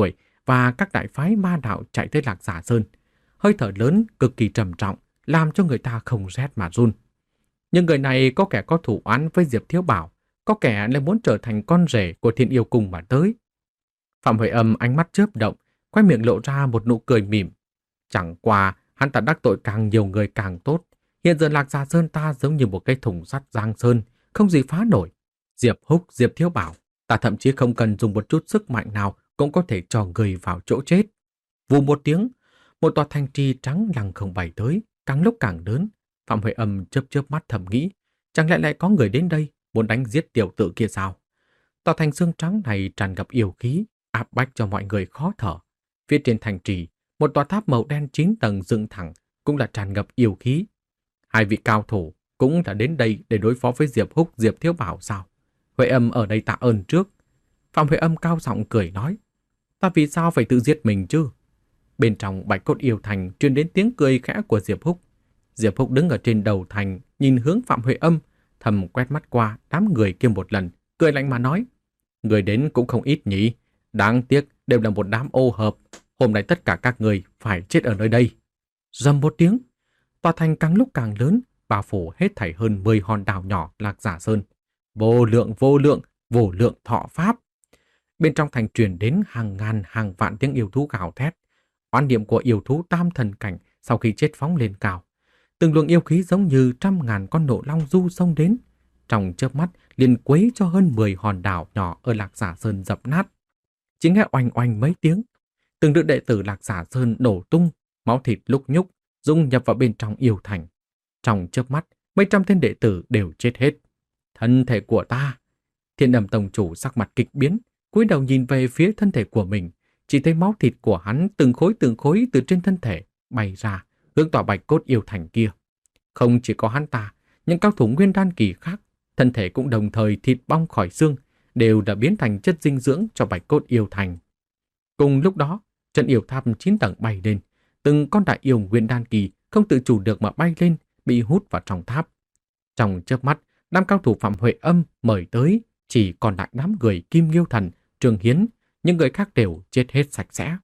và các đại phái ma đạo chạy tới Lạc Giả Sơn. Hơi thở lớn, cực kỳ trầm trọng, làm cho người ta không rét mà run. Nhưng người này có kẻ có thủ oán với Diệp Thiếu Bảo, có kẻ lại muốn trở thành con rể của Thiên Yêu Cung mà tới. Phạm Huệ Âm ánh mắt chớp động, quay miệng lộ ra một nụ cười mỉm. Chẳng qua, hắn ta đắc tội càng nhiều người càng tốt. Hiện giờ Lạc Giả Sơn ta giống như một cái thùng sắt giang sơn, không gì phá nổi. Diệp Húc, Diệp Thiếu Bảo, ta thậm chí không cần dùng một chút sức mạnh nào cũng có thể cho người vào chỗ chết. Vù một tiếng, một tòa thành trì trắng lằng không bay tới, càng lúc càng lớn. Phạm Huệ Âm chớp chớp mắt thầm nghĩ, chẳng lẽ lại có người đến đây muốn đánh giết tiểu tử kia sao? Tòa thành xương trắng này tràn ngập yêu khí, áp bách cho mọi người khó thở. Phía trên thành trì, một tòa tháp màu đen chín tầng dựng thẳng, cũng là tràn ngập yêu khí. Hai vị cao thủ cũng đã đến đây để đối phó với Diệp Húc, Diệp Thiếu Bảo sao? Huệ Âm ở đây tạ ơn trước. Phạm Huệ Âm cao giọng cười nói, ta vì sao phải tự giết mình chứ? Bên trong Bạch Cốt Yêu Thành truyền đến tiếng cười khẽ của Diệp Húc. Diệp Húc đứng ở trên đầu thành, nhìn hướng Phạm Huệ Âm, thầm quét mắt qua đám người kia một lần, cười lạnh mà nói, người đến cũng không ít nhỉ, đáng tiếc đều là một đám ô hợp, hôm nay tất cả các người phải chết ở nơi đây. Rầm một tiếng, tòa thành càng lúc càng lớn, bao phủ hết thảy hơn mười hòn đảo nhỏ Lạc Giả Sơn. Vô lượng vô lượng, vô lượng thọ pháp. Bên trong thành truyền đến hàng ngàn hàng vạn tiếng yêu thú gào thét. Oán niệm của yêu thú tam thần cảnh sau khi chết phóng lên cao. Từng luồng yêu khí giống như trăm ngàn con nộ long du sông đến. Trong chớp mắt liền quấy cho hơn mười hòn đảo nhỏ ở Lạc Giả Sơn dập nát. Chỉ nghe oanh oanh mấy tiếng. Từng nữ đệ tử Lạc Giả Sơn nổ tung, máu thịt lúc nhúc, dung nhập vào bên trong yêu thành. Trong chớp mắt, mấy trăm tên đệ tử đều chết hết. Thân thể của ta. Thiên Âm Tông chủ sắc mặt kịch biến, cúi đầu nhìn về phía thân thể của mình, chỉ thấy máu thịt của hắn từng khối từng khối từ trên thân thể bay ra, hướng tòa Bạch Cốt Yêu Thành kia. Không chỉ có hắn ta, những cao thủ nguyên đan kỳ khác, thân thể cũng đồng thời thịt bong khỏi xương, đều đã biến thành chất dinh dưỡng cho Bạch Cốt Yêu Thành. Cùng lúc đó, trận yêu tháp chín tầng bay lên, từng con đại yêu nguyên đan kỳ không tự chủ được mà bay lên, bị hút vào trong tháp. Trong chớp mắt, đám cao thủ Phạm Huệ Âm mời tới, chỉ còn lại đám người Kim Nghiêu Thần, Trường Hiến, những người khác đều chết hết sạch sẽ.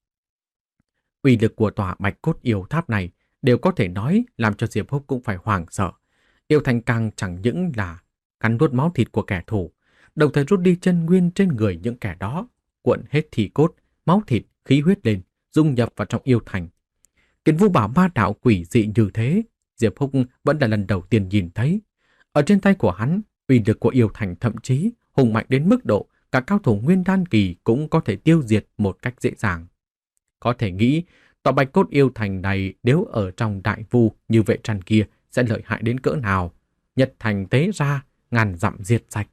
Uy lực của tòa Bạch Cốt Yêu Tháp này đều có thể nói làm cho Diệp Húc cũng phải hoảng sợ. Yêu Thành càng chẳng những là cắn nuốt máu thịt của kẻ thù, đồng thời rút đi chân nguyên trên người những kẻ đó, cuộn hết thịt cốt, máu thịt, khí huyết lên, dung nhập vào trong Yêu Thành. Kiến Vu Bảo ma đạo quỷ dị như thế, Diệp Húc vẫn là lần đầu tiên nhìn thấy. Ở trên tay của hắn, uy lực của Yêu Thành thậm chí hùng mạnh đến mức độ cả cao thủ nguyên đan kỳ cũng có thể tiêu diệt một cách dễ dàng. Có thể nghĩ, tòa Bạch Cốt Yêu Thành này nếu ở trong đại vu như vệ trăn kia sẽ lợi hại đến cỡ nào. Nhật thành tế ra, ngàn dặm diệt sạch.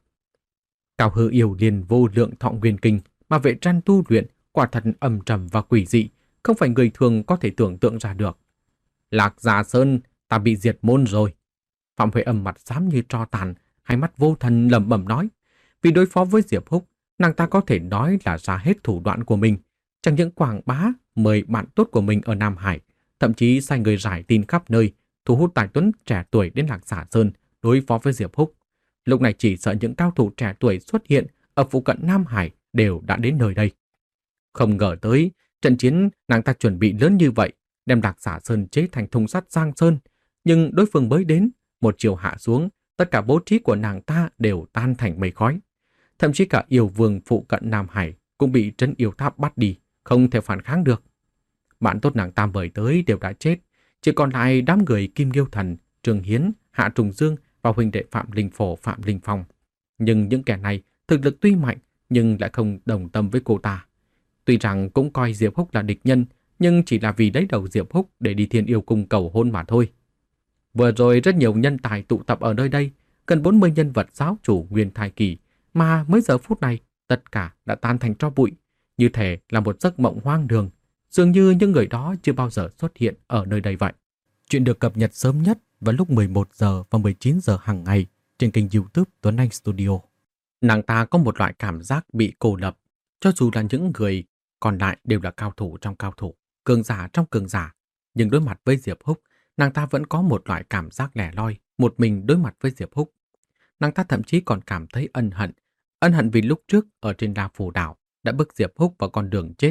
Cao hư yêu liền vô lượng thọ nguyên kinh mà vệ trăn tu luyện quả thật âm trầm và quỷ dị, không phải người thường có thể tưởng tượng ra được. Lạc Giả Sơn, ta bị diệt môn rồi. Phạm Huệ Âm mặt xám như tro tàn, hai mắt vô thần lẩm bẩm nói. Vì đối phó với Diệp Húc, nàng ta có thể nói là ra hết thủ đoạn của mình. Chẳng những quảng bá mời bạn tốt của mình ở Nam Hải, thậm chí sai người rải tin khắp nơi, thu hút tài tuấn trẻ tuổi đến Lạc Giả Sơn đối phó với Diệp Húc. Lúc này chỉ sợ những cao thủ trẻ tuổi xuất hiện ở phụ cận Nam Hải đều đã đến nơi đây. Không ngờ tới, trận chiến nàng ta chuẩn bị lớn như vậy, đem Lạc Giả Sơn chế thành thùng sắt Giang Sơn. Nhưng đối phương mới đến, một chiều hạ xuống, tất cả bố trí của nàng ta đều tan thành mây khói. Thậm chí cả yêu vương phụ cận Nam Hải cũng bị trấn yêu tháp bắt đi, không thể phản kháng được. Bạn tốt nàng ta mời tới đều đã chết, chỉ còn lại đám người Kim Nghiêu Thần, Trường Hiến, Hạ Trùng Dương và huynh đệ Phạm Linh Phổ, Phạm Linh Phong. Nhưng những kẻ này thực lực tuy mạnh nhưng lại không đồng tâm với cô ta. Tuy rằng cũng coi Diệp Húc là địch nhân, nhưng chỉ là vì lấy đầu Diệp Húc để đi Thiên Yêu Cung cầu hôn mà thôi. Vừa rồi rất nhiều nhân tài tụ tập ở nơi đây, gần bốn mươi nhân vật giáo chủ nguyên thai kỳ, mà mới giờ phút này tất cả đã tan thành tro bụi, như thể là một giấc mộng hoang đường, dường như những người đó chưa bao giờ xuất hiện ở nơi đây vậy. Chuyện được cập nhật sớm nhất vào lúc mười một giờ và mười chín giờ hàng ngày trên kênh YouTube Tuấn Anh Studio. Nàng ta có một loại cảm giác bị cô lập, cho dù là những người còn lại đều là cao thủ trong cao thủ, cường giả trong cường giả, nhưng đối mặt với Diệp Húc, nàng ta vẫn có một loại cảm giác lẻ loi, một mình đối mặt với Diệp Húc. Nàng ta thậm chí còn cảm thấy ân hận, ân hận vì lúc trước ở trên La Phù Đảo đã bức Diệp Húc vào con đường chết,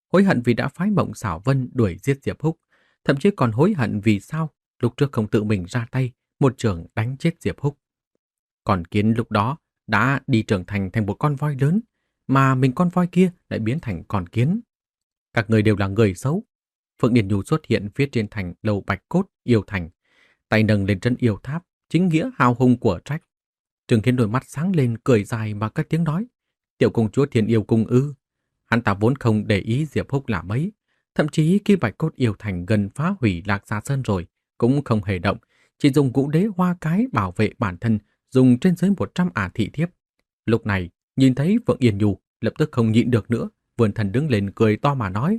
hối hận vì đã phái Mộng Xảo Vân đuổi giết Diệp Húc, thậm chí còn hối hận vì sao lúc trước không tự mình ra tay một trường đánh chết Diệp Húc. Còn Kiến lúc đó đã đi trưởng thành thành một con voi lớn, mà mình con voi kia lại biến thành con kiến. Các người đều là người xấu. Phượng Điền Nhu xuất hiện phía trên thành lầu bạch cốt yêu thành, tay nâng lên chân yêu tháp, chính nghĩa hào hùng của trách. Trừng Hiến đôi mắt sáng lên cười dài mà cất tiếng nói: Tiểu công chúa Thiên Yêu Cung ư? Hắn ta vốn không để ý Diệp Húc là mấy, thậm chí khi bạch cốt yêu thành gần phá hủy Lạc Gia Sơn rồi cũng không hề động, chỉ dùng ngũ đế hoa cái bảo vệ bản thân, dùng trên dưới một trăm ả thị thiếp. Lúc này nhìn thấy Phượng Yên Nhu, lập tức không nhịn được nữa, vươn thân đứng lên cười to mà nói: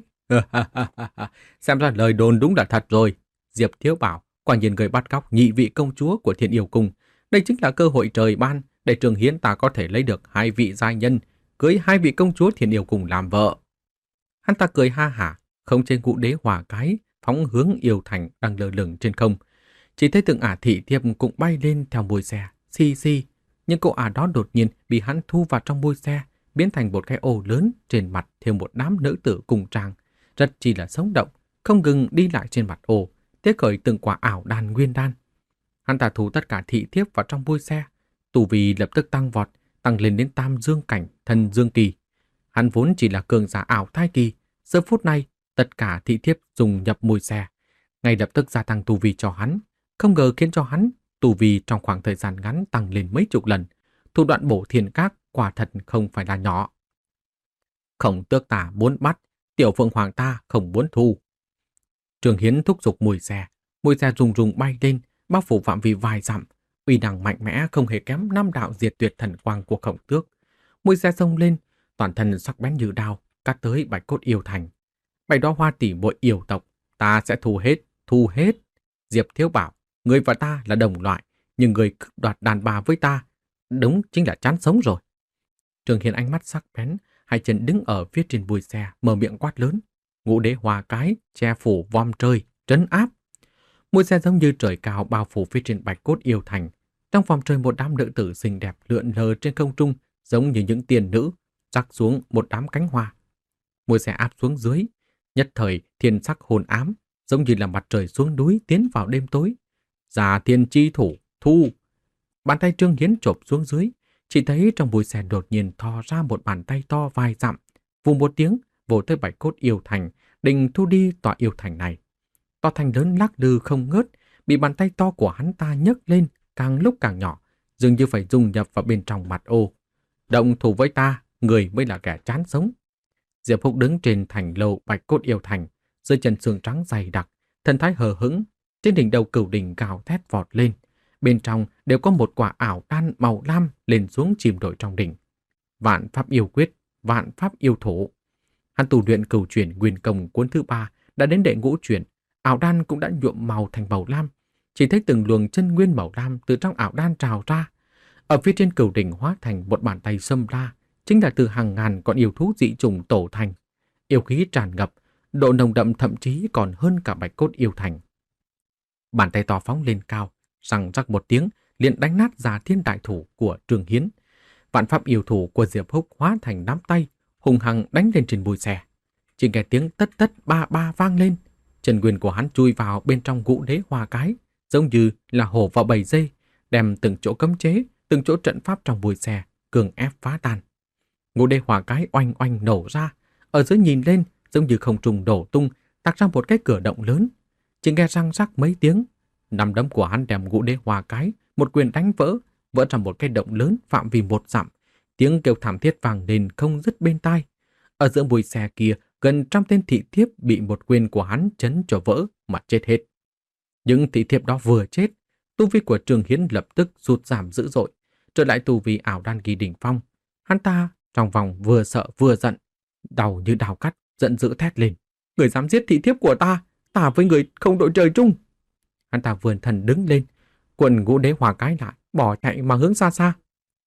xem ra lời đồn đúng là thật rồi. Diệp Thiếu Bảo quả nhiên người bắt cóc nhị vị công chúa của Thiên Yêu Cung. Đây chính là cơ hội trời ban để Trường Hiến ta có thể lấy được hai vị giai nhân, cưới hai vị công chúa Thiên Yêu Cung làm vợ. Hắn ta cười ha hả, không trên ngũ đế hỏa cái, phóng hướng yêu thành đang lơ lửng trên không. Chỉ thấy từng ả thị thiếp cũng bay lên theo mui xe, xì xì. Nhưng cô ả đó đột nhiên bị hắn thu vào trong mui xe, biến thành một cái ô lớn, trên mặt thêm một đám nữ tử cùng trang, rất chỉ là sống động, không ngừng đi lại trên mặt ô, tiết khởi từng quả ảo đan nguyên đan. Hắn ta thu tất cả thị thiếp vào trong mui xe, tu vi lập tức tăng vọt, tăng lên đến tam dương cảnh, thần dương kỳ. Hắn vốn chỉ là cường giả ảo thai kỳ, giờ phút này tất cả thị thiếp dùng nhập mui xe, ngay lập tức gia tăng tu vi cho hắn, không ngờ khiến cho hắn tu vi trong khoảng thời gian ngắn tăng lên mấy chục lần. Thủ đoạn bổ thiên các quả thật không phải là nhỏ. Khổng Tước ta muốn bắt, Tiểu Phượng Hoàng ta không muốn thu. Trường Hiến thúc giục mùi xe, mùi xe rùng rùng bay lên, bao phủ phạm vi vài dặm, uy năng mạnh mẽ không hề kém năm đạo diệt tuyệt thần quang của Khổng Tước. Mùi xe xông lên, toàn thân sắc bén như đao, cắt tới bạch cốt yêu thành. Bảy đóa hoa tỷ muội yêu tộc, ta sẽ thu hết, thu hết. Diệp Thiếu Bảo, người và ta là đồng loại, nhưng người cướp đoạt đàn bà với ta, đúng chính là chán sống rồi. Trường Hiến ánh mắt sắc bén, hai chân đứng ở phía trên bùi xe, mở miệng quát lớn: Ngũ đế hòa cái, che phủ vòm trời, trấn áp. Mùi xe giống như trời cao bao phủ phía trên bạch cốt yêu thành. Trong vòng trời một đám nữ tử xinh đẹp lượn lờ trên không trung, giống như những tiền nữ, rắc xuống một đám cánh hoa. Mùi xe áp xuống dưới, nhất thời thiên sắc hồn ám, giống như là mặt trời xuống núi tiến vào đêm tối. Giả thiên chi thủ, thu. Bàn tay Trương Hiến chộp xuống dưới, chỉ thấy trong bụi xe đột nhiên thò ra một bàn tay to vài dặm, vù một tiếng vỗ tới bạch cốt yêu thành, định thu đi tòa yêu thành này. Tòa thành lớn lắc lư không ngớt, bị bàn tay to của hắn ta nhấc lên, càng lúc càng nhỏ, dường như phải dung nhập vào bên trong mặt ô. Động thủ với ta, người mới là kẻ chán sống. Diệp Húc đứng trên thành lầu bạch cốt yêu thành, dưới chân xương trắng dày đặc, thần thái hờ hững, trên đỉnh đầu cửu đỉnh gào thét vọt lên. Bên trong đều có một quả ảo đan màu lam lên xuống chìm đổi trong đỉnh. Vạn pháp yêu quyết, vạn pháp yêu thổ. Hắn tu luyện cửu chuyển nguyên công cuốn thứ ba đã đến đệ ngũ chuyển, ảo đan cũng đã nhuộm màu thành màu lam. Chỉ thấy từng luồng chân nguyên màu lam từ trong ảo đan trào ra. Ở phía trên cửu đỉnh hóa thành một bàn tay xâm la, chính là từ hàng ngàn con yêu thú dị chủng tổ thành. Yêu khí tràn ngập, độ nồng đậm thậm chí còn hơn cả bạch cốt yêu thành. Bàn tay to phóng lên cao, răng rắc một tiếng, liền đánh nát Giả Thiên đại thủ của Trường Hiến. Vạn pháp yêu thủ của Diệp Húc hóa thành nắm tay, hùng hăng đánh lên trên bùi xe. Chỉ nghe tiếng tất tất ba ba vang lên, chân nguyên của hắn chui vào bên trong ngũ đế hoa cái, giống như là hổ vào bầy dây, đem từng chỗ cấm chế, từng chỗ trận pháp trong bùi xe cường ép phá tan. Ngũ đế hoa cái oanh oanh nổ ra, ở dưới nhìn lên giống như không trung đổ tung, tạc ra một cái cửa động lớn. Chỉ nghe răng rắc mấy tiếng, nắm đấm của hắn đem ngũ đế hoa cái một quyền đánh vỡ, vỡ ra một cái động lớn phạm vi một dặm. Tiếng kêu thảm thiết vang lên không dứt bên tai. Ở giữa bùi xe kia, gần trăm tên thị thiếp bị một quyền của hắn chấn cho vỡ mà chết hết. Những thị thiếp đó vừa chết, tu vi của Trường Hiến lập tức sụt giảm dữ dội, trở lại tu vi ảo đan kỳ đỉnh phong. Hắn ta trong vòng vừa sợ vừa giận, đau như đào cắt, giận dữ thét lên: Người dám giết thị thiếp của ta, ta với người không đội trời chung. Hắn ta vươn thân đứng lên, quần ngũ đế hòa cái lại, bỏ chạy mà hướng xa xa.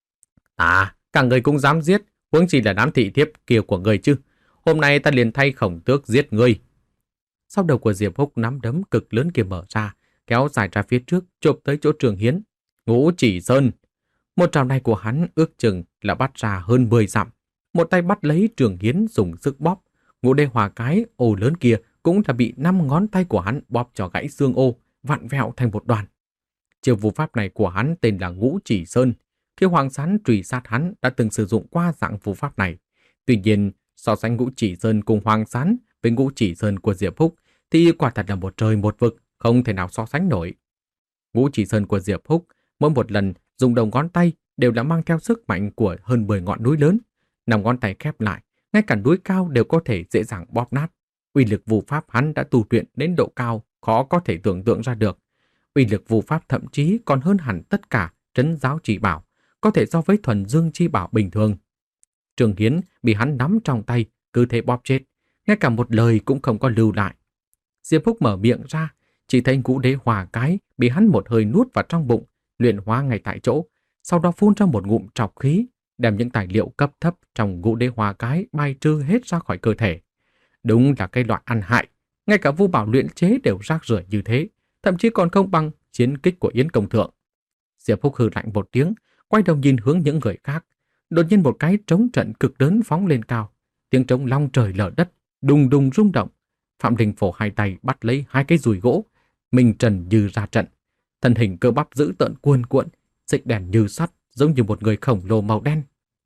Ta, cả người cũng dám giết, huống chỉ là đám thị thiếp kia của người chứ. Hôm nay ta liền thay Khổng Tước giết ngươi. Sau đầu của Diệp Húc nắm đấm cực lớn kia mở ra, kéo dài ra phía trước, chộp tới chỗ Trường Hiến. Ngũ Chỉ Sơn. Một trào này của hắn ước chừng là bắt ra hơn mười dặm. Một tay bắt lấy Trường Hiến dùng sức bóp, Ngũ đế hòa cái ô lớn kia cũng là bị năm ngón tay của hắn bóp cho gãy xương ô, vặn vẹo thành một đoàn. Chiêu phù pháp này của hắn tên là Ngũ Chỉ Sơn. Khi Hoàng Sán truy sát hắn đã từng sử dụng qua dạng phù pháp này. Tuy nhiên, so sánh Ngũ Chỉ Sơn cùng Hoàng Sán với Ngũ Chỉ Sơn của Diệp Húc thì quả thật là một trời một vực, không thể nào so sánh nổi. Ngũ Chỉ Sơn của Diệp Húc mỗi một lần dùng đầu ngón tay đều đã mang theo sức mạnh của hơn mười ngọn núi lớn. Năm ngón tay khép lại, ngay cả núi cao đều có thể dễ dàng bóp nát. Uy lực phù pháp hắn đã tu luyện đến độ cao khó có thể tưởng tượng ra được. Uy lực phù pháp thậm chí còn hơn hẳn tất cả trấn giáo chỉ bảo, có thể so với thuần dương chi bảo bình thường. Trường Hiến bị hắn nắm trong tay, cứ thế bóp chết, ngay cả một lời cũng không có lưu lại. Diệp Húc mở miệng ra, chỉ thấy Ngũ Đế Hòa cái bị hắn một hơi nuốt vào trong bụng, luyện hóa ngay tại chỗ, sau đó phun ra một ngụm trọc khí, đem những tài liệu cấp thấp trong Ngũ Đế Hòa cái bay trừ hết ra khỏi cơ thể. Đúng là cái loại ăn hại, ngay cả Vu Bảo luyện chế đều rác rưởi như thế, thậm chí còn không bằng chiến kích của Yến Công Thượng. Diệp Húc hừ lạnh một tiếng, quay đầu nhìn hướng những người khác. Đột nhiên một cái trống trận cực lớn phóng lên cao, tiếng trống long trời lở đất, đùng đùng rung động. Phạm Đình Phổ hai tay bắt lấy hai cái dùi gỗ, mình trần như ra trận, thân hình cơ bắp dữ tợn cuồn cuộn, xích đèn như sắt, giống như một người khổng lồ màu đen.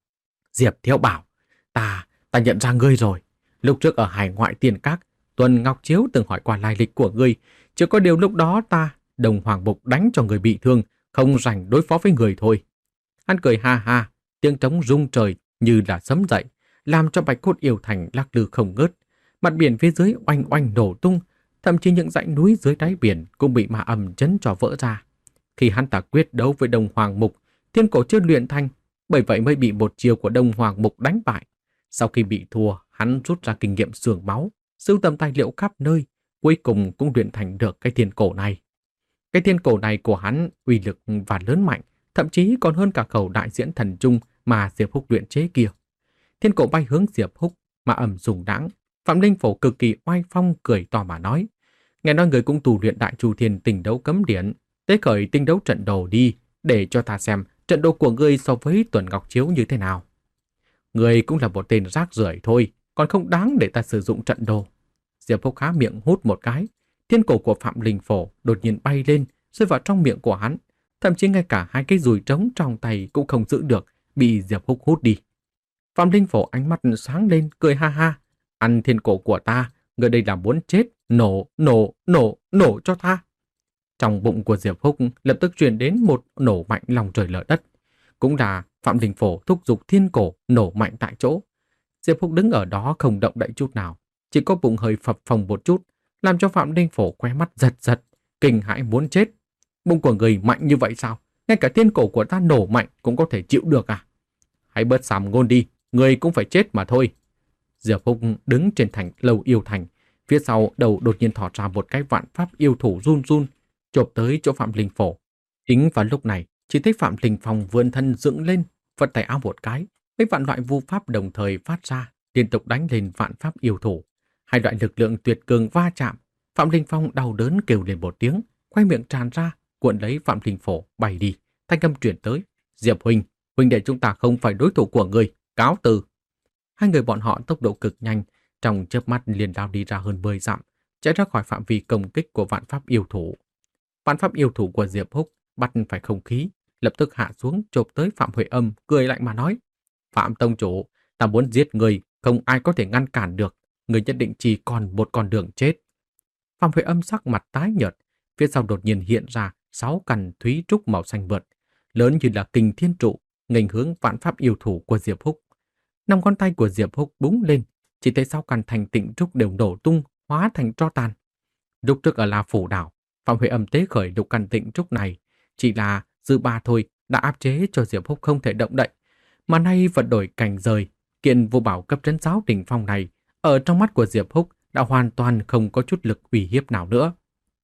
Diệp Thiếu Bảo, ta, ta nhận ra ngươi rồi. Lúc trước ở hải ngoại tiền các, Tuần Ngọc Chiếu từng hỏi qua lai lịch của ngươi, chỉ có điều lúc đó ta, Đồng Hoàng Bục đánh cho người bị thương, không rảnh đối phó với người thôi. Hắn cười ha ha, tiếng trống rung trời như là sấm dậy, làm cho Bạch Cốt Yêu Thành lắc lư không ngớt. Mặt biển phía dưới oanh oanh nổ tung, thậm chí những dãy núi dưới đáy biển cũng bị ma âm chấn cho vỡ ra. Khi hắn ta quyết đấu với Đông Hoàng Mục, thiên cổ chưa luyện thành, bởi vậy mới bị một chiều của Đông Hoàng Mục đánh bại. Sau khi bị thua, hắn rút ra kinh nghiệm xương máu, sưu tầm tài liệu khắp nơi, cuối cùng cũng luyện thành được cái thiên cổ này. Cái thiên cổ này của hắn uy lực và lớn mạnh, thậm chí còn hơn cả khẩu đại diễn thần trung mà Diệp Húc luyện chế kia. Thiên cổ bay hướng Diệp Húc, mà ầm rùng đãng. Phạm Linh Phổ cực kỳ oai phong cười to mà nói: nghe nói người cũng tu luyện Đại Chu Thiên Tinh Đấu Cấm Điển, tế khởi tinh đấu trận đồ đi, để cho ta xem trận đồ của ngươi so với Tuần Ngọc Chiếu như thế nào. Ngươi cũng là một tên rác rưởi thôi, còn không đáng để ta sử dụng trận đồ. Diệp Húc há miệng hút một cái, thiên cổ của Phạm Linh Phổ đột nhiên bay lên, rơi vào trong miệng của hắn, thậm chí ngay cả hai cái dùi trống trong tay cũng không giữ được, bị Diệp Húc hút đi. Phạm Linh Phổ ánh mắt sáng lên, cười ha ha: ăn thiên cổ của ta, người đây là muốn chết, nổ, nổ, nổ, nổ cho ta. Trong bụng của Diệp Húc lập tức truyền đến một nổ mạnh lòng trời lở đất. Cũng là Phạm Linh Phổ thúc giục thiên cổ nổ mạnh tại chỗ. Diệp Húc đứng ở đó không động đậy chút nào, chỉ có bụng hơi phập phồng một chút, làm cho Phạm Linh Phổ khóe mắt giật giật, kinh hãi muốn chết. Bụng của người mạnh như vậy sao? Ngay cả thiên cổ của ta nổ mạnh cũng có thể chịu được à? Hãy bớt sàm ngôn đi, người cũng phải chết mà thôi. Diệp Húc đứng trên thành lầu yêu thành, phía sau đầu đột nhiên thò ra một cái vạn pháp yêu thủ run run, chộp tới chỗ Phạm Linh Phổ. Chính vào lúc này, chỉ thấy Phạm Linh Phong vươn thân dựng lên, phất tay áo một cái, mấy vạn loại vu pháp đồng thời phát ra, liên tục đánh lên vạn pháp yêu thủ. Hai loại lực lượng tuyệt cường va chạm, Phạm Linh Phong đau đớn kêu lên một tiếng, quay miệng tràn ra, cuộn lấy Phạm Linh Phổ bay đi. Thanh âm truyền tới: Diệp huynh, huynh đệ chúng ta không phải đối thủ của người, cáo từ. Hai người bọn họ tốc độ cực nhanh, trong chớp mắt liền lao đi ra hơn mười dặm, chạy ra khỏi phạm vi công kích của vạn pháp yêu thủ. Vạn pháp yêu thủ của Diệp Húc bắt phải không khí, lập tức hạ xuống chộp tới Phạm Huệ Âm, cười lạnh mà nói: Phạm tông chủ, ta muốn giết người, không ai có thể ngăn cản được, người nhất định chỉ còn một con đường chết. Phạm Huệ Âm sắc mặt tái nhợt, phía sau đột nhiên hiện ra sáu cành thúy trúc màu xanh vượt, lớn như là kình thiên trụ, nghênh hướng vạn pháp yêu thủ của Diệp Húc. Năm ngón tay của Diệp Húc búng lên, chỉ thấy sáu căn thành tịnh trúc đều nổ tung, hóa thành tro tàn. Lúc trước ở La Phủ Đảo, Phạm Huệ Âm tế khởi lục căn tịnh trúc này, chỉ là dư ba thôi đã áp chế cho Diệp Húc không thể động đậy, mà nay vận đổi cảnh rời, kiện vô bảo cấp trấn giáo đỉnh phong này, ở trong mắt của Diệp Húc đã hoàn toàn không có chút lực uy hiếp nào nữa.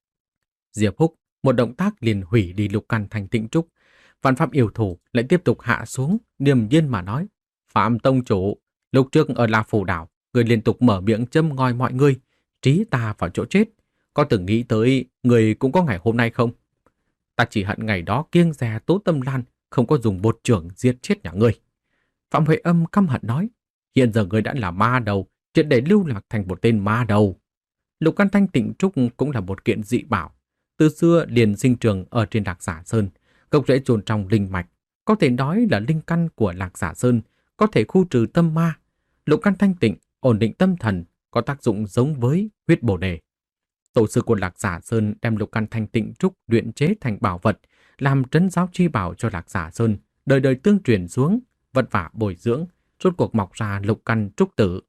Diệp Húc một động tác liền hủy đi lục căn thành tịnh trúc, vạn pháp yêu thủ lại tiếp tục hạ xuống, điềm nhiên mà nói: Phạm tông chủ, lúc trước ở La Phủ Đảo, người liên tục mở miệng châm ngòi mọi người, trí ta vào chỗ chết. Có từng nghĩ tới người cũng có ngày hôm nay không? Ta chỉ hận ngày đó kiêng dè Tố Tâm Lan không có dùng bột trưởng giết chết nhà ngươi. Phạm Huệ Âm căm hận nói: hiện giờ người đã là ma đầu, triệt để lưu lạc thành một tên ma đầu. Lục căn thanh tịnh trúc cũng là một kiện dị bảo, từ xưa liền sinh trưởng ở trên Lạc Giả Sơn, gốc rễ chôn trong linh mạch, có thể nói là linh căn của Lạc Giả Sơn, có thể khu trừ tâm ma. Lục căn thanh tịnh ổn định tâm thần, có tác dụng giống với huyết bồ đề. Tổ sư của Lạc Giả Sơn đem lục căn thanh tịnh trúc luyện chế thành bảo vật, làm trấn giáo chi bảo cho Lạc Giả Sơn, đời đời tương truyền xuống, vất vả bồi dưỡng, rốt cuộc mọc ra lục căn trúc tử.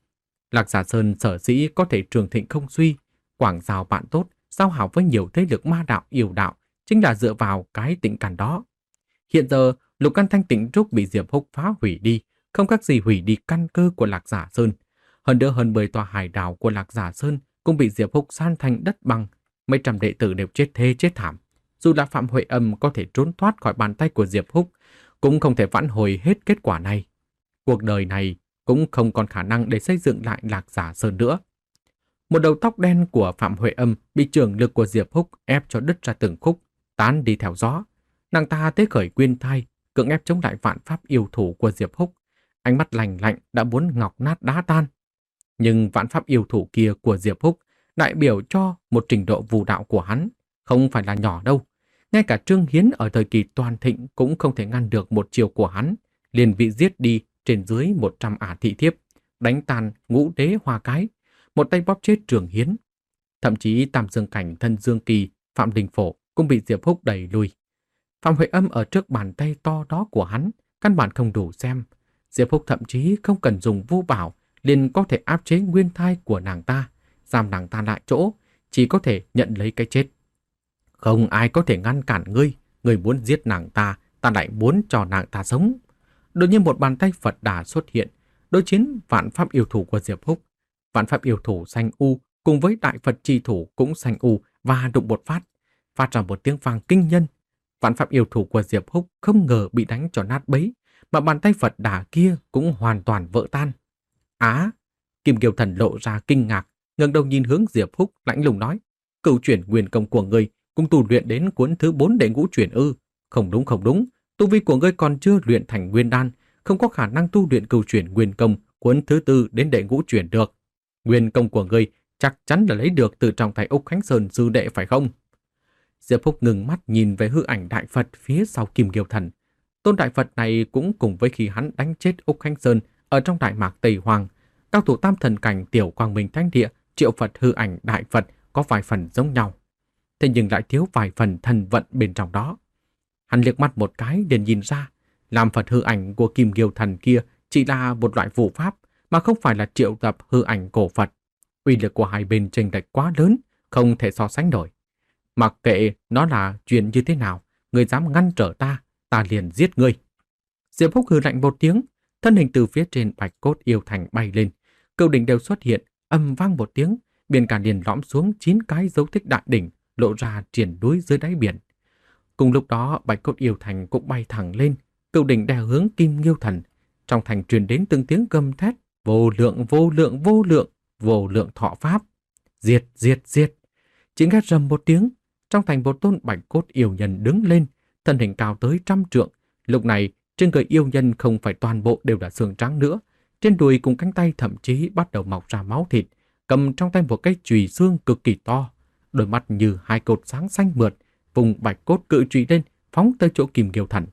Lạc Giả Sơn sở dĩ có thể trường thịnh không suy, quảng giao bạn tốt, giao hảo với nhiều thế lực ma đạo yêu đạo, chính là dựa vào cái tịnh căn đó. Hiện giờ, lục căn thanh tịnh trúc bị Diệp Húc phá hủy đi, không khác gì hủy đi căn cơ của Lạc Giả Sơn. Hơn nữa hơn mười tòa hải đảo của Lạc Giả Sơn cũng bị Diệp Húc san thành đất bằng, mấy trăm đệ tử đều chết thê chết thảm. Dù là Phạm Huệ Âm có thể trốn thoát khỏi bàn tay của Diệp Húc, cũng không thể vãn hồi hết kết quả này. Cuộc đời này cũng không còn khả năng để xây dựng lại Lạc Giả Sơn nữa. Một đầu tóc đen của Phạm Huệ Âm bị trưởng lực của Diệp Húc ép cho đứt ra từng khúc, tán đi theo gió. Nàng ta tế khởi quyên thai, cưỡng ép chống lại vạn pháp yêu thủ của Diệp Húc. Ánh mắt lạnh lạnh đã muốn ngọc nát đá tan. Nhưng vạn pháp yêu thủ kia của Diệp Húc đại biểu cho một trình độ vù đạo của hắn, không phải là nhỏ đâu. Ngay cả Trương Hiến ở thời kỳ toàn thịnh cũng không thể ngăn được một chiều của hắn, liền bị giết đi trên dưới một trăm ả thị thiếp, đánh tàn ngũ đế hoa cái, một tay bóp chết Trương Hiến. Thậm chí Tam Dương Cảnh, Thân Dương Kỳ, Phạm Đình Phổ cũng bị Diệp Húc đẩy lui. Phạm Huệ Âm ở trước bàn tay to đó của hắn, căn bản không đủ xem. Diệp Húc thậm chí không cần dùng vu bảo, liền có thể áp chế nguyên thai của nàng ta, giam nàng ta lại chỗ, chỉ có thể nhận lấy cái chết. Không ai có thể ngăn cản ngươi, ngươi muốn giết nàng ta, ta lại muốn cho nàng ta sống. Đột nhiên một bàn tay Phật Đà xuất hiện, đối chiến vạn pháp yêu thủ của Diệp Húc. Vạn pháp yêu thủ xanh u cùng với đại Phật chi thủ cũng xanh u và đụng một phát, phát ra một tiếng vang kinh nhân. Vạn pháp yêu thủ của Diệp Húc không ngờ bị đánh cho nát bấy, mà bàn tay Phật Đà kia cũng hoàn toàn vỡ tan. Á! Kim Kiều Thần lộ ra kinh ngạc, ngẩng đầu nhìn hướng Diệp Húc, lạnh lùng nói: "Cửu chuyển nguyên công của ngươi cũng tu luyện đến cuốn thứ bốn đệ ngũ chuyển ư? Không đúng không đúng, tu vi của ngươi còn chưa luyện thành nguyên đan, không có khả năng tu luyện cửu chuyển nguyên công cuốn thứ tư đến đệ ngũ chuyển được. Nguyên công của ngươi chắc chắn là lấy được từ trong tay Úc Khánh Sơn sư đệ phải không?" Diệp Húc ngừng mắt nhìn về hư ảnh đại Phật phía sau Kim Kiều Thần. Tôn đại Phật này cũng cùng với khi hắn đánh chết Úc Khánh Sơn ở trong Đại Mạc Tây Hoàng, cao thủ tam thần cảnh Tiểu Quang Minh Thánh Địa, Triệu Phật hư ảnh đại Phật có vài phần giống nhau, thế nhưng lại thiếu vài phần thần vận bên trong đó. Hắn liếc mắt một cái liền nhìn ra, làm Phật hư ảnh của Kim Kiều Thần kia chỉ là một loại vụ pháp, mà không phải là triệu tập hư ảnh cổ Phật. Uy lực của hai bên chênh lệch quá lớn, không thể so sánh nổi. Mặc kệ nó là chuyện như thế nào, người dám ngăn trở ta, ta liền giết ngươi. Diệp Húc hừ lạnh một tiếng, thân hình từ phía trên bạch cốt yêu thành bay lên, cửu đỉnh đều xuất hiện, âm vang một tiếng, biển cả liền lõm xuống chín cái dấu tích đại đỉnh, lộ ra triển núi dưới đáy biển. Cùng lúc đó, bạch cốt yêu thành cũng bay thẳng lên, cửu đỉnh đè hướng Kim Nghiêu Thần. Trong thành truyền đến từng tiếng gầm thét: "Vô lượng, vô lượng, vô lượng, vô lượng thọ pháp! Diệt, diệt, diệt!" Chỉ nghe rầm một tiếng, trong thành một tôn bạch cốt yêu nhân đứng lên, thân hình cao tới trăm trượng. Lúc này, trên người yêu nhân không phải toàn bộ đều là xương trắng nữa, trên đùi cùng cánh tay thậm chí bắt đầu mọc ra máu thịt, cầm trong tay một cái chùy xương cực kỳ to, đôi mắt như hai cột sáng xanh mượt, vùng bạch cốt cự chùy lên, phóng tới chỗ Kim Kiều Thần.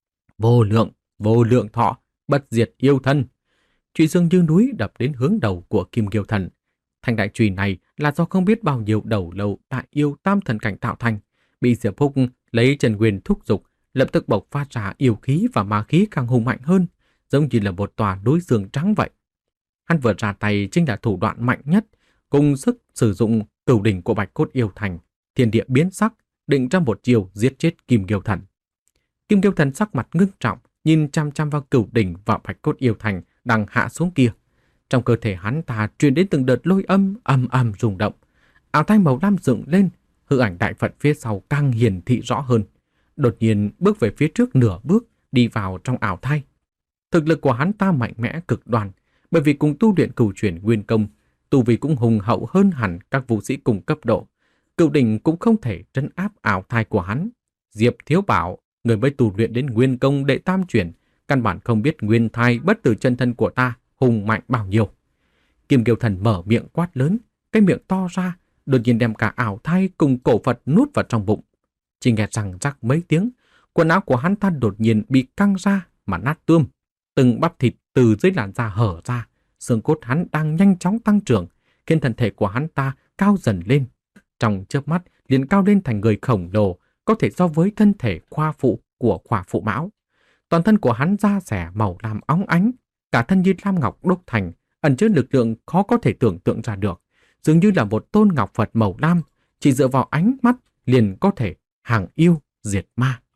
Vô lượng, vô lượng thọ, bất diệt yêu thân. Chùy xương như núi đập đến hướng đầu của Kim Kiều Thần. Thanh đại chùy này là do không biết bao nhiêu đầu lâu đại yêu tam thần cảnh tạo thành, bị Diệp Húc lấy Trần Nguyên thúc dục, lập tức bộc phát ra yêu khí và ma khí càng hùng mạnh hơn, giống như là một tòa núi xương trắng vậy. Hắn vừa ra tay chính là thủ đoạn mạnh nhất, cùng sức sử dụng cửu đỉnh của bạch cốt yêu thành, thiên địa biến sắc, định ra một chiều giết chết Kim Kiều Thần. Kim Kiều Thần sắc mặt ngưng trọng, nhìn chăm chăm vào cửu đỉnh và bạch cốt yêu thành đang hạ xuống kia. Trong cơ thể hắn ta truyền đến từng đợt lôi âm ầm ầm rung động, ảo thai màu lam dựng lên, hư ảnh đại Phật phía sau càng hiển thị rõ hơn. Đột nhiên bước về phía trước nửa bước, đi vào trong ảo thai. Thực lực của hắn ta mạnh mẽ cực đoan, bởi vì cùng tu luyện cửu chuyển nguyên công, tu vi cũng hùng hậu hơn hẳn các vũ sĩ cùng cấp độ. Cửu đỉnh cũng không thể trấn áp ảo thai của hắn. Diệp Thiếu bảo, người mới tu luyện đến nguyên công đệ tam chuyển, căn bản không biết nguyên thai bất tử chân thân của ta hùng mạnh bao nhiêu. Kim Kiều Thần mở miệng quát lớn, cái miệng to ra, đột nhiên đem cả ảo thai cùng cổ Phật nuốt vào trong bụng. Chỉ nghe rằng rắc mấy tiếng, quần áo của hắn ta đột nhiên bị căng ra mà nát tươm. Từng bắp thịt từ dưới làn da hở ra, xương cốt hắn đang nhanh chóng tăng trưởng, khiến thân thể của hắn ta cao dần lên. Trong chớp mắt liền cao lên thành người khổng lồ, có thể so với thân thể khoa phụ của khoa phụ mão. Toàn thân của hắn da rẻ màu lam óng ánh, cả thân như lam ngọc đúc thành, ẩn chứa lực lượng khó có thể tưởng tượng ra được, dường như là một tôn ngọc Phật màu lam, chỉ dựa vào ánh mắt liền có thể hàng yêu diệt ma.